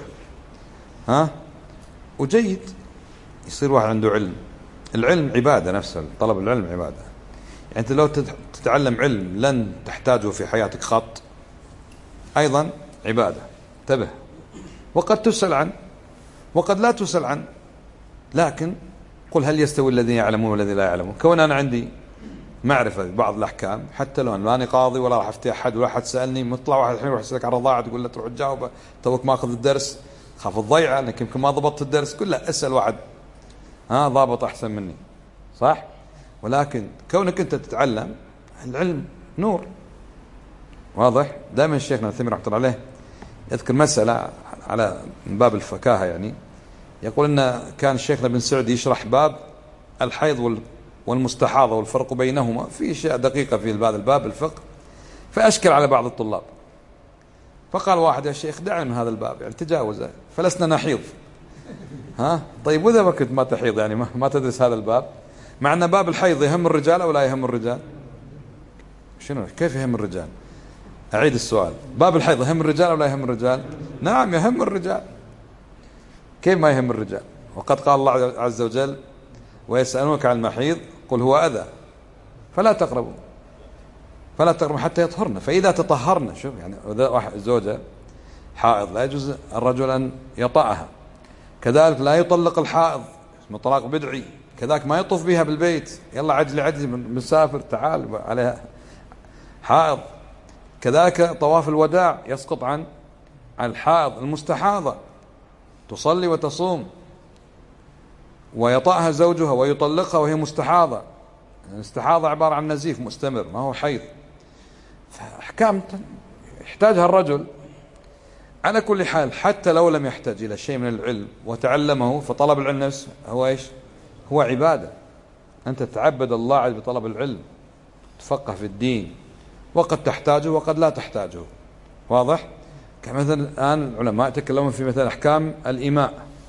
وجيد يصير واحد عنده علم. العلم عبادة نفسه، طلب العلم عبادة. يعني أنت لو تتعلم علم لن تحتاجه في حياتك خط، أيضا عبادة. انتبه. وقد تسأل عنه وقد لا تسأل عنه، لكن قل هل يستوي الذين يعلمون والذين لا يعلمون. كون أنا عندي معرفة بعض الأحكام، حتى لو أنا ماني قاضي ولا راح أفتي أحد ولا أحد سألني، مطلع واحد الحين يروح يسألك عن الرضاعة تقول له تروح تجاوبه توك ما أخذ الدرس، خاف الضيعة لأنك يمكن ما ضبطت الدرس. كله أسأل واحد ضابط أحسن مني، صح؟ ولكن كونك أنت تتعلم، العلم نور. واضح؟ دائما الشيخنا الثمين رحمة الله عليه يذكر مسألة على من باب الفكاهة، يعني يقول أن كان الشيخنا بن سعد يشرح باب الحيض والمستحاضة والفرق بينهما، في أشياء دقيقة في هذا الباب الفقه، فأشكل على بعض الطلاب. فقال واحد يا شيخ دعنا من هذا الباب، يعني تجاوزه، فلسنا نحيض. طيب وإذا كنت ما تحيض يعني ما تدرس هذا الباب، مع أن باب الحيض يهم الرجال أو لا يهم الرجال؟ شنو كيف يهم الرجال؟ أعيد السؤال. باب الحيض يهم الرجال أو لا يهم الرجال؟ نعم يهم الرجال. كيف ما يهم الرجال؟ وقد قال الله عز وجل ويسألونك عن المحيض قل هو أذى فلا تقربوا حتى يطهرن فإذا تطهرن. شوف يعني واحد زوجة حائض لا يجوز الرجل أن يطأها، كذلك لا يطلق الحائض، اسمه طلاق بدعي. كذلك ما يطوف بها بالبيت، يلا عجلي مسافر تعال عليها حائض. كذلك طواف الوداع يسقط عن الحائض. المستحاضة تصلي وتصوم ويطأها زوجها ويطلقها وهي مستحاضة. الاستحاضة عبارة عن نزيف مستمر ما هو حيض، فأحكام يحتاجها الرجل. على كل حال حتى لو لم يحتاج إلى شيء من العلم وتعلمه، فطلب العلم نفسه هو إيش؟ هو عبادة. أنت تتعبد الله عز بطلب العلم، تفقه في الدين، وقد تحتاجه وقد لا تحتاجه. واضح؟ كمثلا الآن العلماء يتكلمون في مثل أحكام الإماء.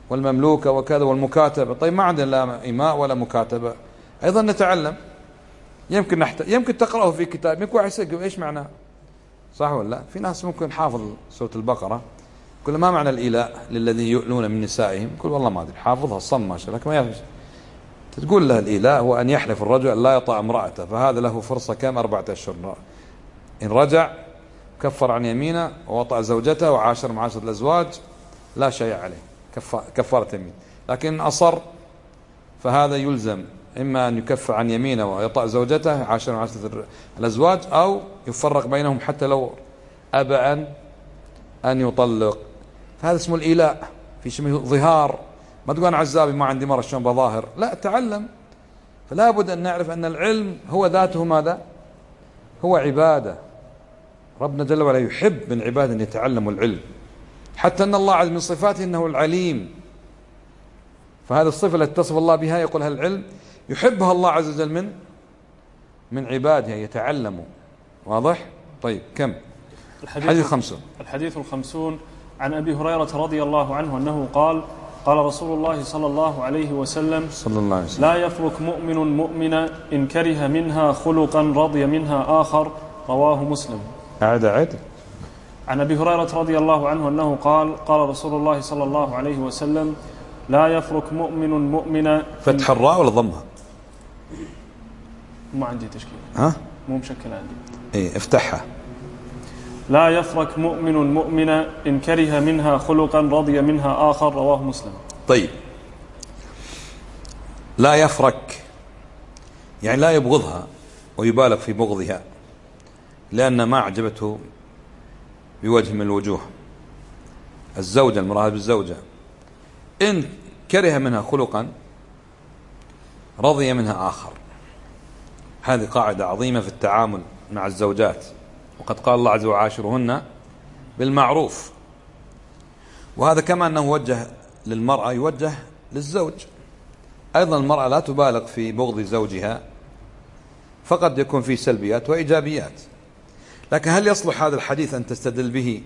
والمملوكة وكذا والمكاتبة. طيب ما عندنا لا إماء ولا مكاتبة، أيضا نتعلم. يمكن تقرأه في كتاب، يمكن واحد يسأل إيش معناه، صح ولا لا؟ في ناس ممكن حافظ سورة البقرة يقول ما معنى الإيلاء للذين يؤلون من نسائهم، يقول والله ما أدري، حافظها صم ما شاء الله، لكن ما يعرف. تقول له الإيلاء هو أن يحلف الرجل أن لا يطأ امرأته، فهذا له فرصة كم 4 أشهر، إن رجع كفر عن يمينه ووطأ زوجته وعاشر معاشرة الأزواج لا شيء عليه، كفارة يمين. لكن أصر فهذا يلزم إما أن يكفر عن يمينه ويطأ زوجته عاشر معاشرة الأزواج، أو يفرق بينهم حتى لو أبى أن يطلق. فهذا اسمه الإيلاء، في شبه ظهار. ما تقول أنا عزابي ما عندي مرة شلون بظاهر، لا، تعلم. فلا بد أن نعرف أن العلم هو ذاته ماذا؟ هو عبادة. ربنا جل وعلا يحب من عباده أن يتعلموا العلم، حتى أن الله عز من صفاته أنه العليم. فهذه الصفة التي تصف الله بها يقولها العلم، يحبها الله عز وجل من عباده يتعلموا. واضح؟ طيب كم؟ الحديث 50. الحديث 50 عن أبي هريرة رضي الله عنه أنه قال: قال رسول الله صلى الله عليه وسلم: لا يفرق مؤمن مؤمنا إن كره منها خلقا رضي منها آخر. رواه مسلم. أعد. عن أبي هريرة رضي الله عنه أنه قال: قال رسول الله صلى الله عليه وسلم: لا يفرق مؤمن مؤمنا. فتح الراء ولا ضمها؟ ما عندي تشكيل، مو مشكل عندي. إيه، افتحها. لا يفرق مؤمن مؤمنا إن كره منها خلقا رضي منها آخر. رواه مسلم. طيب، لا يفرق يعني لا يبغضها ويبالغ في بغضها لأن ما أعجبته بوجه من الوجوه. الزوجة، المرأة بالزوجة، إن كره منها خلقا رضي منها آخر. هذه قاعدة عظيمة في التعامل مع الزوجات، وقد قال الله عز وجل: وعاشرهن بالمعروف. وهذا كما أنه وجه للمرأة يوجه للزوج أيضا. المرأة لا تبالغ في بغض زوجها، فقد يكون فيه سلبيات وإيجابيات. لكن هل يصلح هذا الحديث أن تستدل به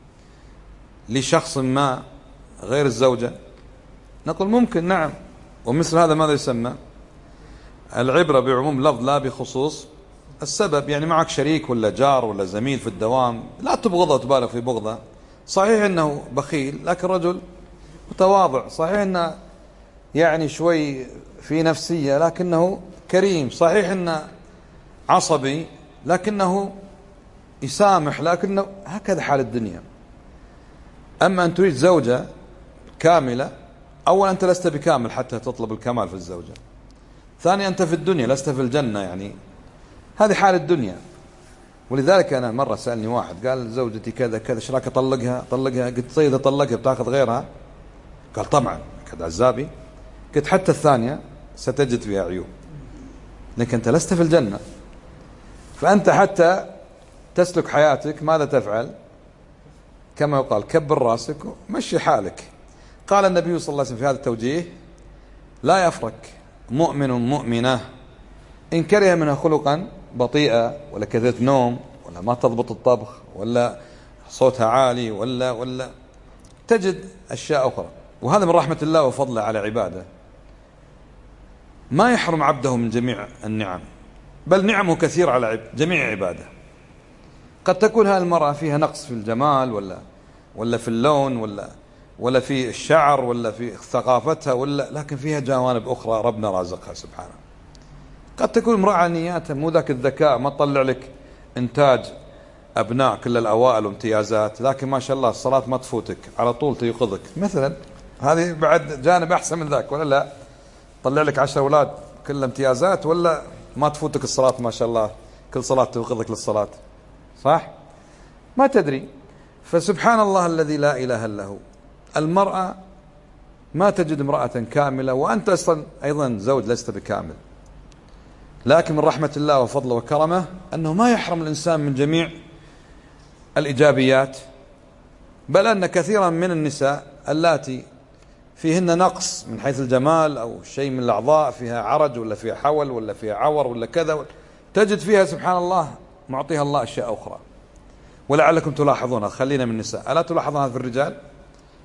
لشخص ما غير الزوجة؟ نقول ممكن، نعم. ومثل هذا ماذا يسمى؟ العبرة بعموم لفظ لا بخصوص السبب. يعني معك شريك ولا جار ولا زميل في الدوام، لا تبغضه وتبالغ في بغضه. صحيح أنه بخيل لكن رجل متواضع، صحيح أنه يعني شوي في نفسية لكنه كريم، صحيح أنه عصبي لكنه يسامح، لكنه هكذا حال الدنيا. أما أن تريد زوجة كاملة، أولا أنت لست بكامل حتى تطلب الكمال في الزوجة. ثانيا أنت في الدنيا لست في الجنة، يعني هذه حال الدنيا. ولذلك أنا مرة سألني واحد قال: زوجتي كذا كذا، ايش رايك اطلقها؟ قلت: طيب إذا طلقها بتاخذ غيرها؟ قال: طبعا. كذا عزابي. قلت: حتى الثانية ستجد فيها عيوب، لكن أنت لست في الجنة. فأنت حتى تسلك حياتك ماذا تفعل؟ كما يقال: كبر راسك ومشي حالك. قال النبي صلى الله عليه وسلم في هذا التوجيه: لا يفرق مؤمن مؤمنة إن كره منها خلقا بطيئة ولا كثرة نوم ولا ما تضبط الطبخ ولا صوتها عالي ولا تجد أشياء أخرى. وهذا من رحمة الله وفضله على عباده، ما يحرم عبده من جميع النعم، بل نعمه كثير على جميع عباده. قد تكون هذه المرأة فيها نقص في الجمال ولا في اللون ولا في الشعر ولا في ثقافتها لكن فيها جوانب أخرى ربنا رازقها سبحانه. قد تكون امرأة نياتها مو ذاك الذكاء، ما تطلع لك إنتاج أبناء كل الأوائل وامتيازات، لكن ما شاء الله الصلاة ما تفوتك، على طول تيقظك مثلا. هذه بعد جانب أحسن من ذاك، ولا لا؟ طلع لك 10 أولاد كل امتيازات، ولا ما تفوتك الصلاة ما شاء الله، كل صلاة توقظك للصلاة، صح؟ ما تدري. فسبحان الله الذي لا إله إلا هو. المرأة ما تجد امرأة كاملة، وأنت أصلا أيضا زوج لست بكامل، لكن من رحمة الله وفضله وكرمه أنه ما يحرم الإنسان من جميع الإيجابيات، بل أن كثيرا من النساء اللاتي فيهن نقص من حيث الجمال أو شيء من الأعضاء، فيها عرج ولا فيها حول ولا فيها عور ولا كذا، تجد فيها سبحان الله معطيها الله أشياء أخرى. ولعلكم تلاحظونها، خلينا من النساء، ألا تلاحظونها في الرجال؟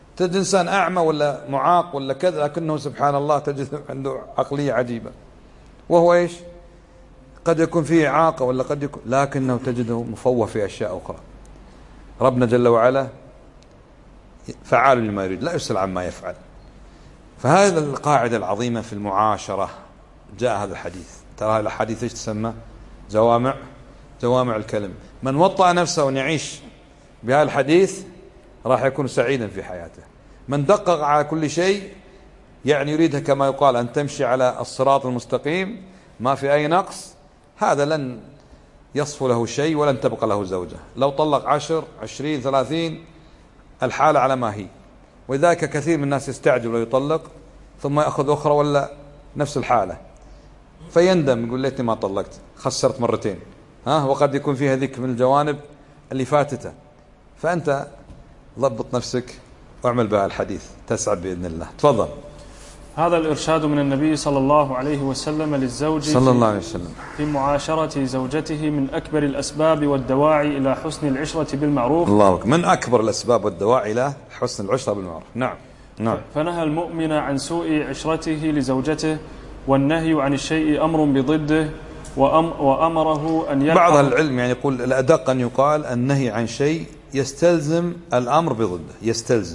تجد إنسان أعمى ولا معاق ولا كذا، لكنه سبحان الله تجد عنده عقلية عجيبة، وهو إيش؟ قد يكون فيه إعاقة ولا قد يكون، لكنه تجده مفوه في أشياء أخرى. ربنا جل وعلا فعال لما يريد، لا يسأل عما يفعل. فهذا القاعدة العظيمة في المعاشرة جاء هذا الحديث. ترى الحديث ايش تسمى؟ جوامع الكلم. من وطأ نفسه أن يعيش بهذا الحديث راح يكون سعيدا في حياته. من دقق على كل شيء يعني يريدها كما يقال أن تمشي على الصراط المستقيم ما في أي نقص، هذا لن يصفو له شيء ولن تبقى له زوجة. لو طلق 10 20 30 الحالة على ما هي. ولذلك كثير من الناس يستعجل ويطلق ثم يأخذ أخرى ولا نفس الحالة، فيندم يقول ليتني ما طلقت، خسرت مرتين. وقد يكون فيها ذيك من الجوانب اللي فاتته. فأنت ضبط نفسك واعمل بها الحديث تسعد بإذن الله. تفضل. هذا الإرشاد من النبي صلى الله عليه وسلم للزوج صلى الله عليه وسلم في معاشرة زوجته من أكبر الأسباب والدواعي إلى حسن العشرة بالمعروف. الله أكبر. من أكبر الأسباب والدواعي إلى حسن العشرة بالمعروف. نعم. فنهى المؤمن عن سوء عشرته لزوجته، والنهي عن الشيء أمر بضده، وأمره أن يلحظ. بعض العلم يعني يقول الأدق أن يقال النهي عن شيء يستلزم الأمر بضده، يستلزم.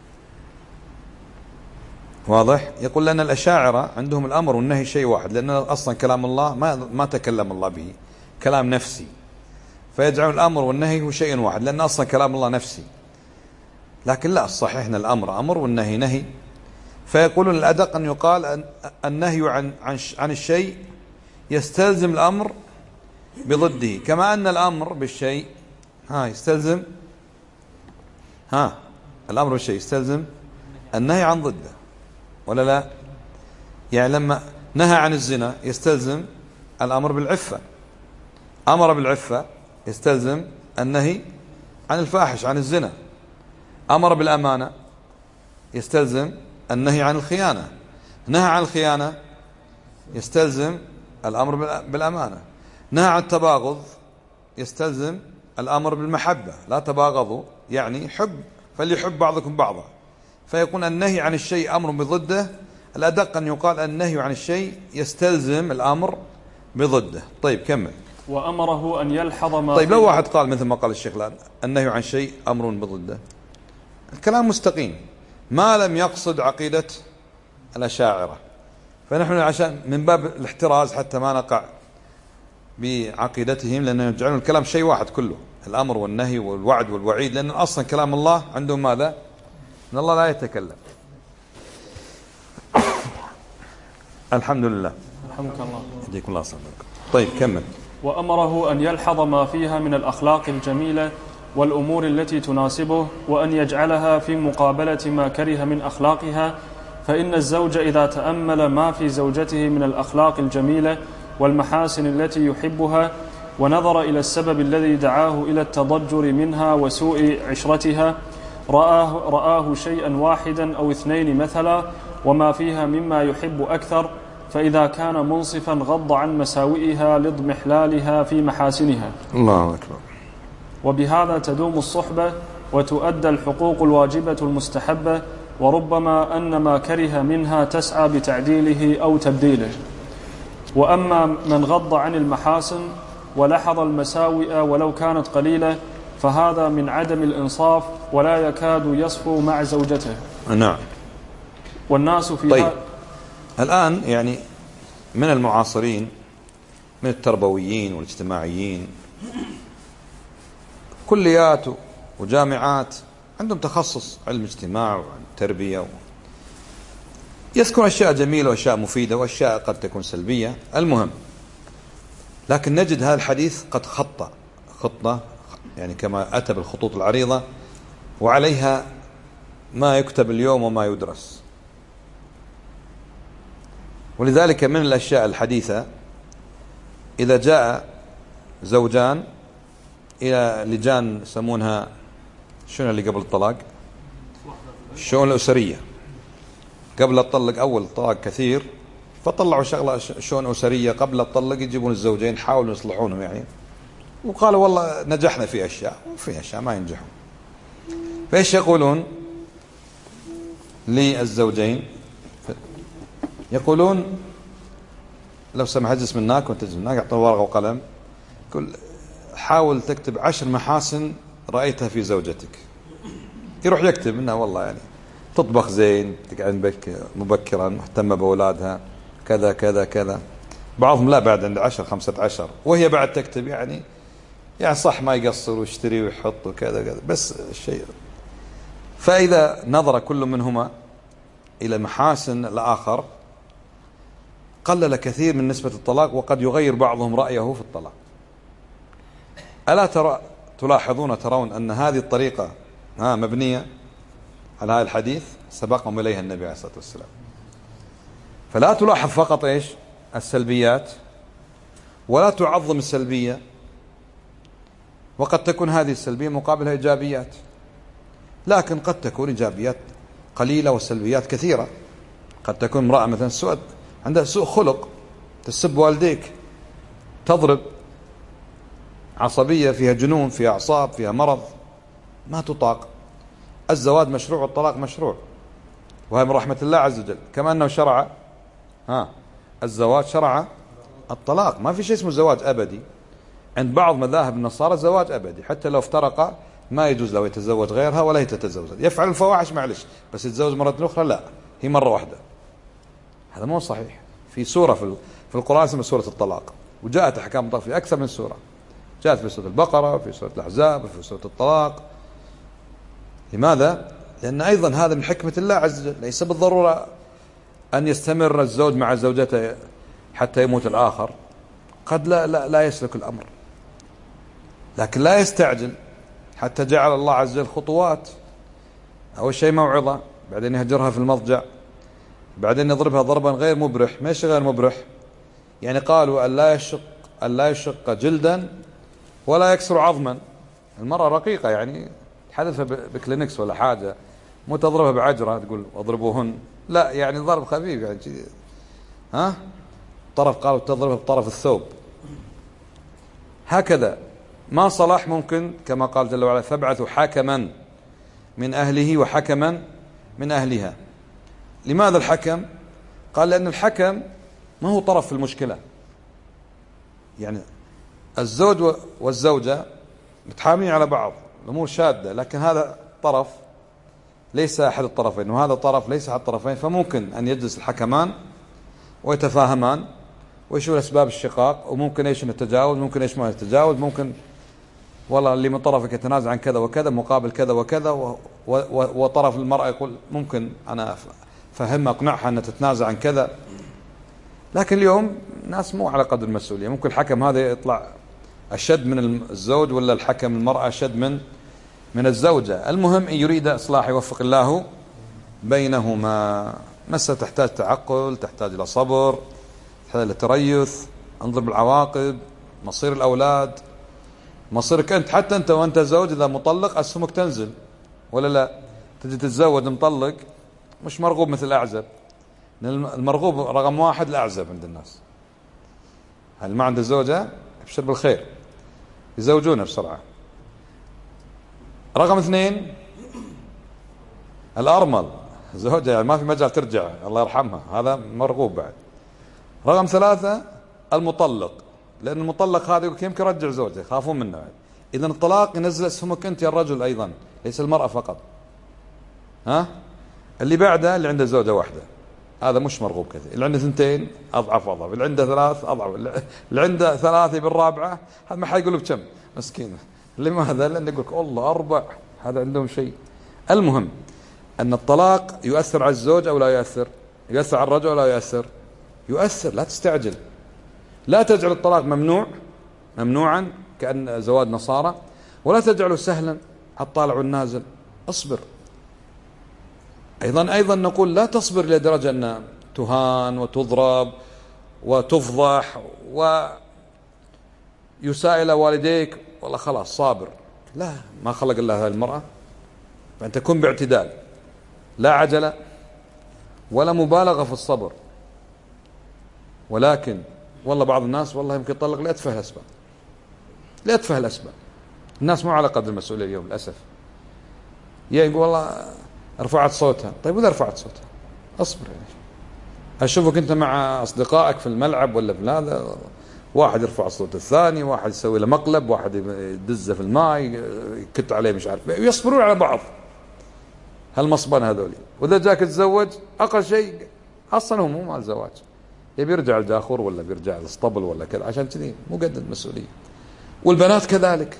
واضح؟ يقول لأن الأشاعرة عندهم الأمر والنهي شيء واحد، لأن أصلا كلام الله ما تكلم الله به، كلام نفسي، فيجعل الأمر والنهي هو شيء واحد لأن أصلا كلام الله نفسي. لكن لا، الصحيح أن الأمر أمر والنهي نهي. فيقولون الأدق أن يقال النهي عن الشيء يستلزم الأمر بضده، كما أن الأمر بالشيء يستلزم الأمر بالشيء يستلزم النهي عن ضده، ولا لا؟ يعني لما نهى عن الزنا يستلزم الأمر بالعفة، أمر بالعفة يستلزم النهي عن الفاحش عن الزنا، أمر بالأمانة يستلزم النهي عن الخيانة، نهى عن الخيانة يستلزم الأمر بالأمانة، نهى عن التباغض يستلزم الأمر بالمحبة، لا تباغضوا يعني حب، فليحب بعضكم بعضا. فيكون النهي عن الشيء أمر بضده. الأدق أن يقال النهي عن الشيء يستلزم الأمر بضده. طيب كمل. وأمره أن يلحظ ما. طيب لو واحد قال مثل ما قال الشيخ الآن النهي عن شيء أمر بضده، الكلام مستقيم ما لم يقصد عقيدة الأشاعرة. فنحن عشان من باب الاحتراز حتى ما نقع بعقيدتهم، لأنه يجعلون الكلام شيء واحد كله، الأمر والنهي والوعد والوعيد، لأن أصلا كلام الله عندهم ماذا؟ إن الله لا يتكلم. الحمد لله. رحمك الله. يديكم الله صدق. طيب كمل. وأمره أن يلحظ ما فيها من الأخلاق الجميلة والأمور التي تناسبه، وأن يجعلها في مقابلة ما كره من أخلاقها. فإن الزوج إذا تأمل ما في زوجته من الأخلاق الجميلة والمحاسن التي يحبها، ونظر إلى السبب الذي دعاه إلى التضجر منها وسوء عشرتها، رآه شيئا واحدا أو اثنين مثلا وما فيها مما يحب أكثر، فإذا كان منصفا غض عن مساوئها لاضمحلالها في محاسنها. الله أكبر. وبهذا تدوم الصحبة وتؤدى الحقوق الواجبة المستحبة، وربما أن ما كره منها تسعى بتعديله أو تبديله. وأما من غض عن المحاسن ولحظ المساوئ ولو كانت قليلة، فهذا من عدم الإنصاف ولا يكاد يصفو مع زوجته. نعم. والناس في طيب الآن يعني من المعاصرين من التربويين والاجتماعيين كليات وجامعات عندهم تخصص علم اجتماع وتربية، يذكر أشياء جميلة وأشياء مفيدة وأشياء قد تكون سلبية. المهم لكن نجد هذا الحديث قد خطة يعني كما أتى بالخطوط العريضة، وعليها ما يكتب اليوم وما يدرس. ولذلك من الأشياء الحديثة إذا جاء زوجان إلى لجان يسمونها شنو اللي قبل الطلاق، الشؤون الأسرية، قبل الطلق أول الطلاق كثير، فطلعوا شغلة شؤون أسرية قبل الطلق، يجيبون الزوجين حاولوا يصلحونهم يعني، وقالوا والله نجحنا في أشياء وفي أشياء ما ينجحون. فإيش يقولون؟ للزوجين. يقولون لو سمح اجلس من هناك وانت تجلس من هناك، اعطوا ورقة وقلم، حاول تكتب 10 محاسن رأيتها في زوجتك. يروح يكتب منها والله يعني تطبخ زين، تقعد مبكرا، مهتمة بأولادها، كذا كذا كذا. بعضهم لا، بعد عند 10 15، وهي بعد تكتب يعني صح ما يقصر ويشتري ويحط وكذا كذا، بس الشيء. فإذا نظر كل منهما إلى محاسن الآخر قلل كثير من نسبة الطلاق، وقد يغير بعضهم رأيه في الطلاق. ألا ترون أن هذه الطريقة مبنية على هذا الحديث سبقهم إليها النبي عليه الصلاة والسلام. فلا تلاحظ فقط إيش السلبيات ولا تعظم السلبية، وقد تكون هذه السلبية مقابلها إيجابيات، لكن قد تكون إيجابيات قليلة وسلبيات كثيرة. قد تكون امرأة مثلا عندها سوء خلق، تسب والديك، تضرب، عصبية، فيها جنون، فيها أعصاب، فيها مرض، ما تطاق. الزواج مشروع والطلاق مشروع، وهي من رحمة الله عز وجل. كما أنه شرع الزواج شرع الطلاق. ما في شيء اسمه زواج أبدي. عند بعض مذاهب النصارى زواج أبدي، حتى لو افترقا ما يجوز له يتزوج غيرها ولا هي تتزوج. يفعل الفواحش معلش، بس يتزوج مرة أخرى لا، هي مرة واحدة. هذا مو صحيح. في سورة في القرآن اسمها سورة الطلاق، وجاءت أحكام الطلاق في أكثر من سورة. جاءت في سورة البقرة، في سورة الأحزاب، في سورة الطلاق. لماذا؟ لأن أيضا هذا من حكمة الله عز وجل. ليس بالضرورة أن يستمر الزوج مع زوجته حتى يموت الآخر، قد لا يسلك الأمر، لكن لا يستعجل. حتى جعل الله عز وجل خطوات. أول شيء موعظة، بعدين يهجرها في المضجع، بعدين يضربها ضربا غير مبرح. ماشي غير مبرح يعني قالوا أن لا يشق جلدا ولا يكسر عظما. المرأة رقيقة يعني تحدثها بكلينكس ولا حاجة، مو تضربها بعجرة تقول اضربوهن، لا يعني ضرب خفيف يعني طرف، قالوا تضربها بطرف الثوب هكذا. ما صلاح ممكن كما قال جل وعلا فابعثوا حكما من أهله وحكما من أهلها. لماذا الحكم؟ قال لأن الحكم ما هو طرف في المشكلة. يعني الزوج والزوجة متحاملين على بعض، الأمور شادة، لكن هذا طرف ليس أحد الطرفين وهذا طرف ليس أحد الطرفين. فممكن أن يجلس الحكمان ويتفاهمان ويشوف أسباب الشقاق، وممكن إيش نتجاوز، ممكن إيش ما نتجاوز، ممكن والله اللي من طرفك يتنازع عن كذا وكذا مقابل كذا وكذا، وطرف المرأة يقول ممكن أنا فهمها أقنعها أن تتنازع عن كذا. لكن اليوم الناس مو على قدر المسؤولية. ممكن الحكم هذا يطلع أشد من الزوج، ولا الحكم المرأة أشد من الزوجة. المهم إن يريد إصلاح يوفق الله بينهما. مسألة تحتاج تعقل، تحتاج إلى صبر، تحتاج إلى تريث، انظر بالعواقب، مصير الأولاد، مصيرك أنت. حتى أنت وأنت زوج إذا مطلق أسهمك تنزل ولا لا؟ تجي تتزوج مطلق مش مرغوب مثل الأعزب. المرغوب رقم 1 الأعزب عند الناس. هل ما عنده زوجة ابشر بالخير، يزوجونه بسرعة. رقم 2 الأرمل، زوجة يعني ما في مجال ترجع الله يرحمها، هذا مرغوب بعد. رقم 3 المطلق، لأن المطلق هذا يمكن يرجع زوجه، يخافون منه. إذا الطلاق ينزل اسهمك أنت يا الرجل أيضا، ليس المرأة فقط. اللي بعده اللي عنده زوجة واحدة هذا مش مرغوب كثير. اللي عنده 2 أضعف، اللي عنده 3 أضعف، اللي عنده 3 بالرابعة هذا ما حيقول بكم مسكين. لماذا؟ لأن يقول لك والله 4 هذا عندهم شيء. المهم أن الطلاق يؤثر على الزوج أو لا يؤثر؟ يؤثر على الرجل أو لا يؤثر؟ يؤثر. لا تستعجل، لا تجعل الطلاق ممنوعا كأن زواج نصارى، ولا تجعله سهلا الطالع والنازل. اصبر. أيضا نقول لا تصبر لدرجة أن تهان وتضرب وتفضح ويسائل والديك والله خلاص صابر. لا، ما خلق الله هذه المرأة. فأنت كن باعتدال، لا عجلة ولا مبالغة في الصبر. ولكن والله بعض الناس والله يمكن يطلق لأتفه الأسباب. الناس مو على قدر المسؤولية اليوم للأسف. يقول والله رفعت صوتها. طيب وإذا رفعت صوتها أصبر يعني. أشوفك أنت مع أصدقائك في الملعب ولا في هذا، واحد يرفع صوت الثاني، واحد يسوي له مقلب، واحد يدزه في الماء، يكت عليه مش عارف، يصبرون على بعض هالمصبان هذولي. وإذا جاك تتزوج أقل شيء أصلا هو مو مال زواج، يبي يرجع الجاخور ولا بيرجع الاسطبل ولا كذا، عشان كذي مو قد المسؤولية. والبنات كذلك،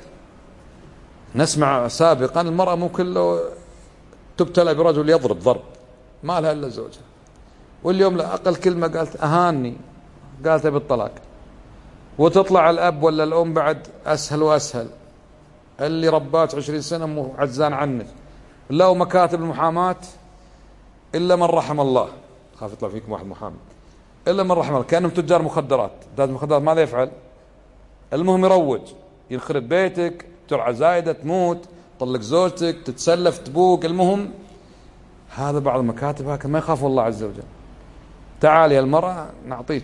نسمع سابقا المرأة مو كله تبتلى برجل يضرب ضرب ما لها إلا زوجها، واليوم لا أقل كلمة قالت أهاني قالت بالطلاق، وتطلع الأب ولا الأم بعد أسهل وأسهل، اللي ربات 20 سنة مو عجزان عنك، لا ومكاتب المحاماة إلا من رحم الله، خاف يطلع فيكم واحد محامي، إلا من رحم الله، كأنهم تجار مخدرات. تجار مخدرات ماذا يفعل؟ المهم يروج، ينخرب بيتك، جرعة زايدة تموت، طلق زوجتك، تتسلف، تبوق. المهم هذا بعض المكاتب هكذا ما يخاف الله عز وجل. تعال يا المرأة نعطيك،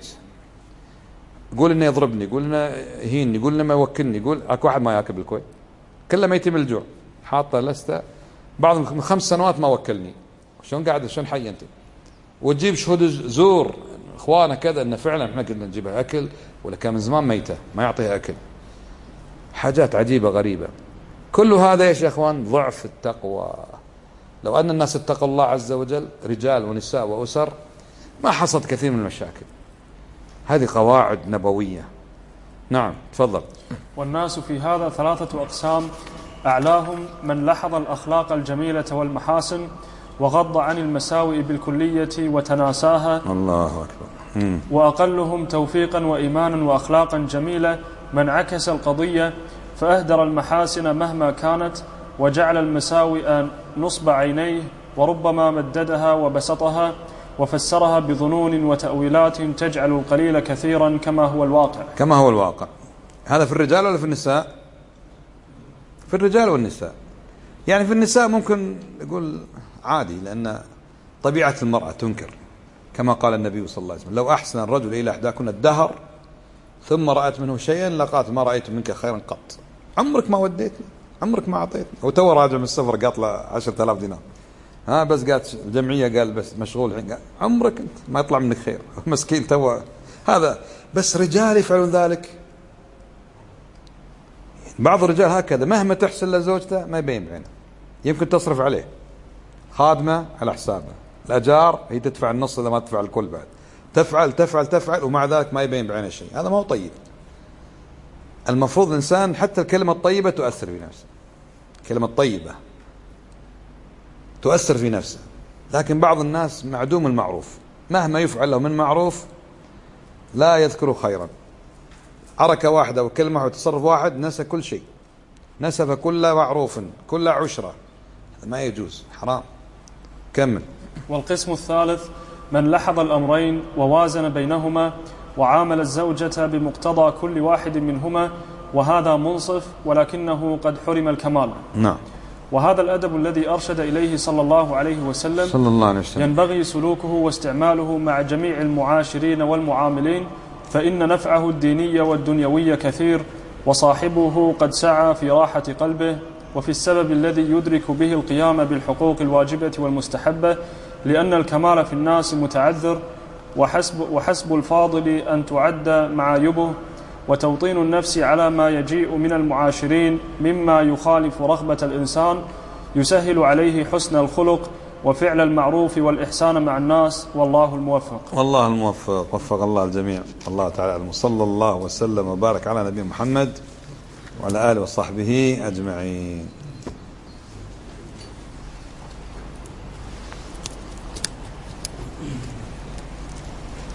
قول إنه يضربني، قول إنه يهيني، قول إنه ما يوكلني، قول. أكو واحد ما ياكل بالكويت كله ما يتم الجوع، حاطه لسته بعض من 5 سنوات ما وكلني. شلون قاعد شلون حي أنت؟ وتجيب شهود زور إخوانه كذا إنه فعلا إحنا كنا نجيبها أكل، ولا كان من زمان ميتة ما يعطيها أكل. حاجات عجيبة غريبة. كل هذا يا إخوان ضعف التقوى. لو أن الناس اتقوا الله عز وجل رجال ونساء وأسر ما حصلت كثير من المشاكل. هذه قواعد نبوية. نعم تفضل. والناس في هذا 3 أقسام: أعلاهم من لحظ الأخلاق الجميلة والمحاسن وغض عن المساوئ بالكلية وتناساها، الله أكبر. وأقلهم توفيقا وإيمانا وأخلاقا جميلة من عكس القضية فأهدر المحاسن مهما كانت وجعل المساوئ نصب عينيه، وربما مددها وبسطها وفسرها بظنون وتأويلات تجعل القليل كثيرا كما هو الواقع. كما هو الواقع. هذا في الرجال ولا في النساء؟ في الرجال والنساء. يعني في النساء ممكن نقول عادي، لأن طبيعة المرأة تنكر، كما قال النبي صلى الله عليه وسلم: لو أحسن الرجل إلى إحداكن الدهر ثم رأت منه شيئا لقالت ما رأيت منك خيرا قط. عمرك ما وديتني، عمرك ما أعطيتني. وتو راجع من السفر قالت له 10,000 دينار، بس قالت الجمعية، قال بس مشغول الحين. قال عمرك انت ما يطلع منك خير، مسكين تو هذا. بس رجال يفعلون ذلك. بعض الرجال هكذا مهما تحسن لزوجته ما يبين بعينه، يمكن تصرف عليه، خادمة على حسابه، الأجار هي تدفع النص إذا ما تدفع الكل، بعد تفعل تفعل تفعل ومع ذلك ما يبين بعينه شيء. هذا ما هو طيب. المفروض الإنسان حتى الكلمة الطيبة تؤثر في نفسه، الكلمة الطيبة تؤثر في نفسه. لكن بعض الناس معدوم المعروف، مهما يفعل له من معروف لا يذكر خيرا. حركة واحدة وكلمة وتصرف واحد نسى كل شيء، نسف كل معروف، كل عشرة. هذا ما يجوز، حرام. كمل. والقسم الثالث من لحظ الأمرين ووازن بينهما وعامل الزوجة بمقتضى كل واحد منهما، وهذا منصف ولكنه قد حرم الكمال. نعم. وهذا الأدب الذي أرشد إليه صلى الله عليه وسلم ينبغي سلوكه واستعماله مع جميع المعاشرين والمعاملين، فإن نفعه الديني والدنيوي كثير، وصاحبه قد سعى في راحة قلبه وفي السبب الذي يدرك به القيام بالحقوق الواجبة والمستحبة، لأن الكمال في الناس متعذر، وحسب الفاضل أن تعد معايبه، وتوطين النفس على ما يجيء من المعاشرين مما يخالف رغبة الإنسان يسهل عليه حسن الخلق وفعل المعروف والإحسان مع الناس. والله الموفق. والله الموفق، وفق الله الجميع. الله تعالى صلى الله وسلم وبارك على نبي محمد وعلى آله وصحبه أجمعين.